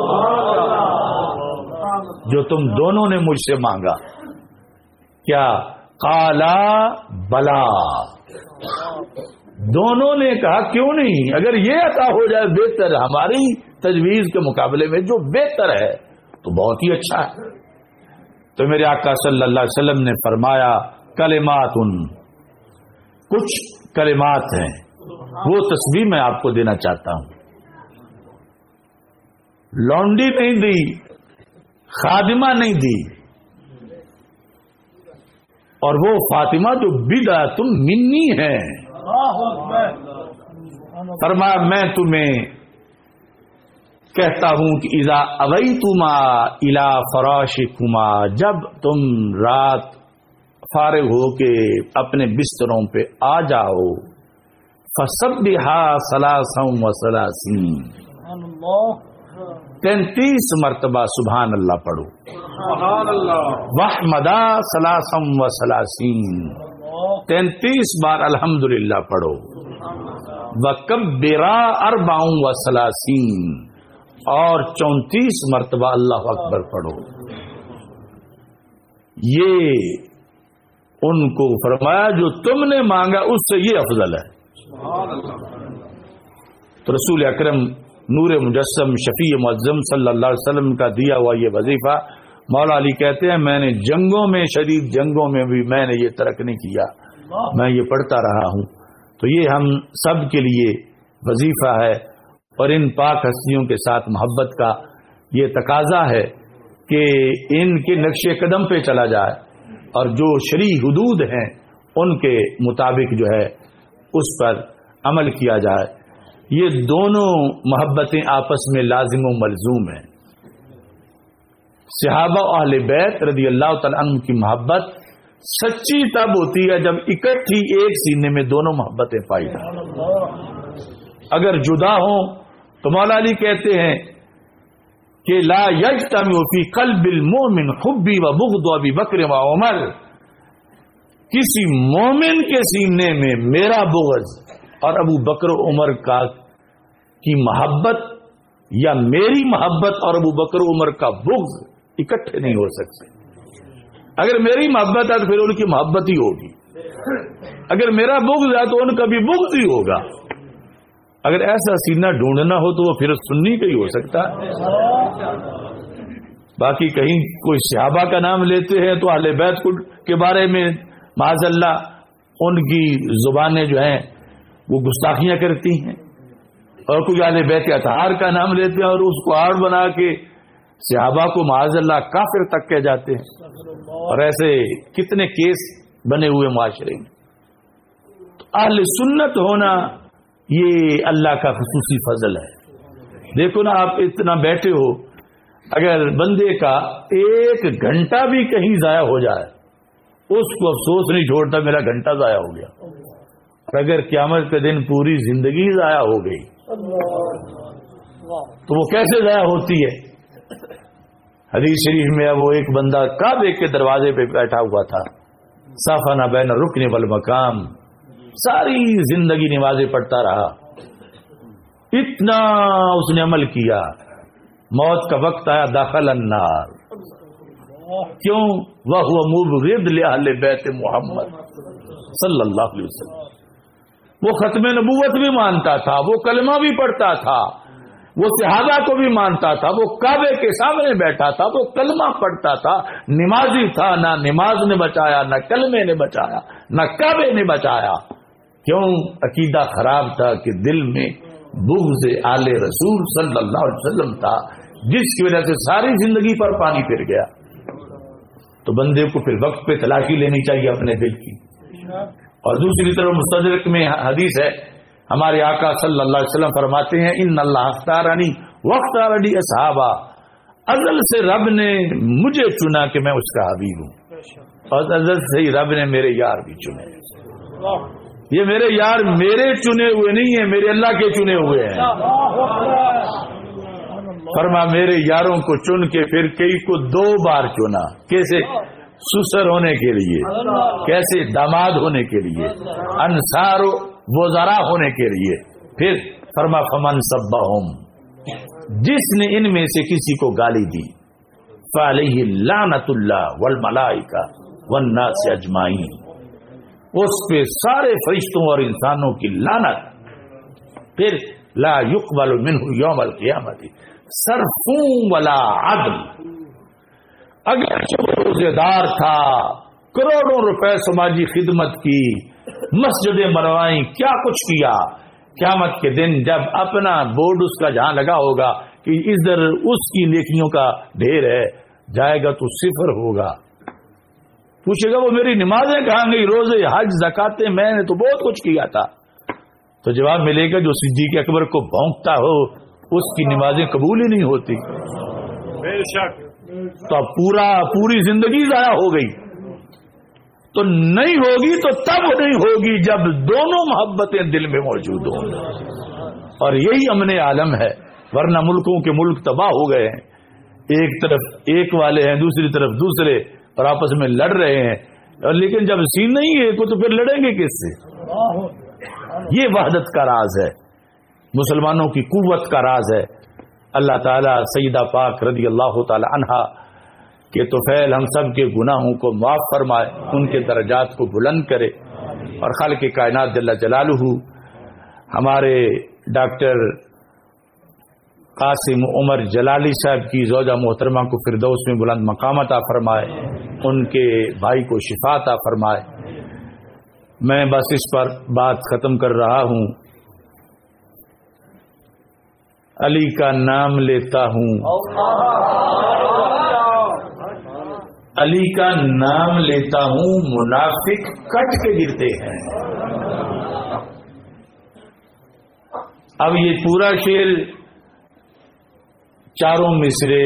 جو تم دونوں نے مجھ سے مانگا کیا؟ قالا بلا, دونوں نے کہا کیوں نہیں, اگر یہ عطا ہو جائے بہتر, ہماری تجویز کے مقابلے میں جو بہتر ہے تو بہت ہی اچھا ہے. تو میرے آقا صلی اللہ علیہ وسلم نے فرمایا کلمات, کچھ کلمات ہیں وہ تسبیح میں آپ کو دینا چاہتا ہوں. لونڈی نہیں دی, خادمہ نہیں دی, اور وہ فاطمہ جو بدعت منی ہے. فرمایا میں تمہیں کہتا ہوں کہ اذا اویتما الی فراشکما, جب تم رات فارغ ہو کے اپنے بستروں پہ آ جاؤ, فسبحا 33 33 مرتبہ سبحان اللہ پڑھو, وحمدا 33 33 بار الحمدللہ پڑھو, وکبرا 34 اور 34 مرتبہ اللہ اکبر پڑھو. یہ ان کو فرمایا جو تم نے مانگا اس سے یہ افضل ہے. تو رسول اکرم نور مجسم شفیع معظم صلی اللہ علیہ وسلم کا دیا ہوا یہ وظیفہ, مولا علی کہتے ہیں میں نے جنگوں میں, شدید جنگوں میں بھی میں نے یہ ترک نہیں کیا, میں یہ پڑھتا رہا ہوں. تو یہ ہم سب کے لیے وظیفہ ہے, اور ان پاک ہستیوں کے ساتھ محبت کا یہ تقاضا ہے کہ ان کے نقش قدم پہ چلا جائے, اور جو شرعی حدود ہیں ان کے مطابق جو ہے اس پر عمل کیا جائے. یہ دونوں محبتیں آپس میں لازم و ملزوم ہیں. صحابہ و اہل بیت رضی اللہ تعالی عنہ کی محبت سچی تب ہوتی ہے جب اکٹھی ایک سینے میں دونوں محبتیں پائی جائیں. اگر جدا ہوں تو مولا علی کہتے ہیں کہ لا یجتمع فی قلب المؤمن حبی و بغض ابی بکر و عمر, کسی مومن کے سینے میں میرا بغض اور ابو بکر و عمر کی محبت یا میری محبت اور ابو بکر و عمر کا بغض اکٹھے نہیں ہو سکتے. اگر میری محبت ہے تو پھر ان کی محبت ہی ہوگی, اگر میرا بغض ہے تو ان کا بھی بغض ہی ہوگا. اگر ایسا سینہ ڈھونڈنا ہو تو وہ پھر سنی کا ہی ہو سکتا ہے. باقی کہیں کوئی صحابہ کا نام لیتے ہیں تو اہل بیت کے بارے میں معاذ اللہ ان کی زبانیں جو ہیں وہ گستاخیاں کرتی ہیں, اور کوئی اہل بیت اطہار کا نام لیتے ہیں اور اس کو آڑ بنا کے صحابہ کو معاذ اللہ کافر تک کہہ جاتے ہیں. اور ایسے کتنے کیس بنے ہوئے معاشرے میں. تو اہل سنت ہونا یہ اللہ کا خصوصی فضل ہے. دیکھو نا، آپ اتنا بیٹھے ہو، اگر بندے کا 1 گھنٹہ بھی کہیں ضائع ہو جائے اس کو افسوس نہیں چھوڑتا میرا گھنٹہ ضائع ہو گیا. اور اگر قیامت کے دن پوری زندگی ضائع ہو گئی تو وہ کیسے ضائع ہوتی ہے؟ حدیث شریف میں وہ ایک بندہ کعبے کے دروازے پہ بیٹھا ہوا تھا، صافنا بین الرکن والمقام، ساری زندگی نمازیں پڑھتا رہا، اتنا اس نے عمل کیا، موت کا وقت آیا داخل النار. کیوں؟ وہو مبغض لأہل بیت محمد صلی اللہ علیہ وسلم. وہ ختم نبوت بھی مانتا تھا، وہ کلمہ بھی پڑھتا تھا، وہ صحابہ کو بھی مانتا تھا، وہ کعبے کے سامنے بیٹھا تھا، وہ کلمہ پڑھتا تھا، نمازی تھا، نہ نماز نے بچایا، نہ کلمے نے بچایا، نہ کعبے نے بچایا. کیوں؟ عقیدہ خراب تھا کہ دل میں بغض آل رسول صلی اللہ علیہ وسلم تھا، جس کی وجہ سے ساری زندگی پر پانی پھر گیا. تو بندے کو پھر وقت پہ تلاشی لینی چاہیے اپنے دل کی. اور دوسری طرف مستدرک میں حدیث ہے، ہمارے آقا صلی اللہ علیہ وسلم فرماتے ہیں ان اللہ اختارنی واختارنی اصحابہ، ازل سے رب نے مجھے چنا کہ میں اس کا حبیب ہوں، اور ازل سے ہی رب نے میرے یار بھی چنے. یہ میرے یار میرے چنے ہوئے نہیں ہیں، میرے اللہ کے چنے ہوئے ہیں. فرما میرے یاروں کو چن کے پھر کئی کو 2 بار چنا. کیسے؟ سسر ہونے کے لیے، کیسے؟ داماد ہونے کے لیے، انصار وزراء ہونے کے لیے. پھر فرما فمن سبہم، جس نے ان میں سے کسی کو گالی دی، فعلیہ لعنت اللہ والملائکہ والناس اجمعین، اس پہ سارے فرشتوں اور انسانوں کی لعنت. پھر لا یقبل منہ یوم القیامت صرف ولا عدل. اگر روزے دار تھا، کروڑوں روپے سماجی خدمت کی، مسجدیں بنوائیں، کیا کچھ کیا، قیامت کے دن جب اپنا بورڈ اس کا جہاں لگا ہوگا کہ ادھر اس کی نیکیوں کا ڈھیر ہے، جائے گا تو 0 ہوگا. پوچھے گا وہ میری نمازیں کہاں گئی، روزے حج زکاتیں میں نے تو بہت کچھ کیا تھا. تو جواب ملے گا جو صدیق اکبر کو بھونکتا ہو اس کی نمازیں قبول ہی نہیں ہوتی. بے شک. تو پوری زندگی ضائع ہو گئی. تو نہیں ہوگی تو تب نہیں ہوگی جب دونوں محبتیں دل میں موجود ہوں. اور یہی امن عالم ہے، ورنہ ملکوں کے ملک تباہ ہو گئے ہیں. ایک طرف ایک والے ہیں، دوسری طرف دوسرے، اور آپس میں لڑ رہے ہیں. اور لیکن جب سین نہیں ہے تو پھر لڑیں گے کس سے؟ یہ وحدت کا راز ہے، مسلمانوں کی قوت کا راز ہے. اللہ تعالیٰ سیدہ پاک رضی اللہ تعالی عنہا کے طفیل ہم سب کے گناہوں کو معاف فرمائے، ان کے درجات کو بلند کرے، اور خالق کائنات جل جلالہ ہمارے ڈاکٹر قاسم عمر جلالی صاحب کی زوجہ محترمہ کو فردوس میں بلند مقام عطا فرمائے، ان کے بھائی کو شفا عطا فرمائے. میں بس اس پر بات ختم کر رہا ہوں. علی کا نام لیتا ہوں، علی کا نام لیتا ہوں، منافق کٹ کے گرتے ہیں. اب یہ پورا شعر 4 مصرے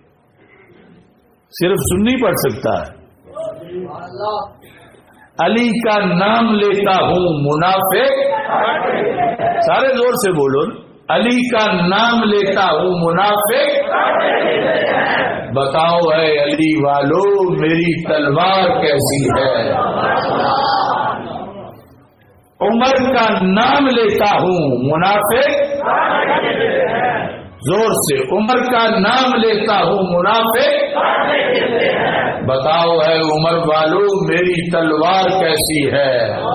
صرف سنی پڑھ سکتا ہے. علی کا نام لیتا ہوں منافق، سارے زور سے بولو، علی کا نام لیتا ہوں منافق. بتاؤ اے علی والو میری تلوار کیسی ہے. عمر کا نام لیتا ہوں منافق، زور سے، عمر کا نام لیتا ہوں منافق. بتاؤ اے عمر والو میری تلوار کیسی ہے.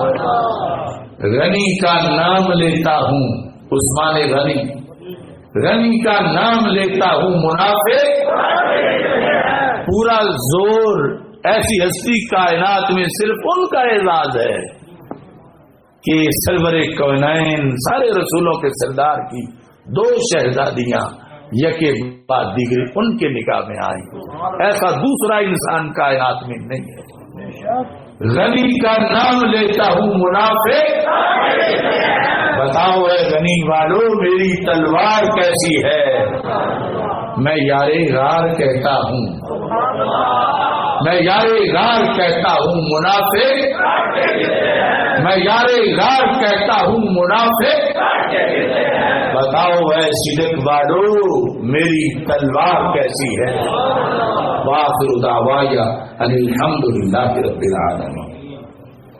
غنی کا نام لیتا ہوں، عثمان غنی، غنی کا نام لیتا ہوں منافق. پورا زور ایسی ہستی کائنات میں صرف ان کا اعزاز ہے کہ سرور کونین سارے رسولوں کے سردار کی 2 شہزادیاں یکے بعد دیگری ان کے نکاح میں آئیں. ایسا دوسرا انسان کائنات میں نہیں ہے. غنی کا نام لیتا ہوں منافق. بتاؤ اے غنی والو میری تلوار کیسی ہے، میں یارے غار کہتا ہوں، میں یارے غار کہتا ہوں منافق، میں یارے غار کہتا ہوں منافق، بتاؤ اے صدق والو میری تلوار کیسی ہے۔ وآخر دعوایا ان الحمد للہ رب العالمین۔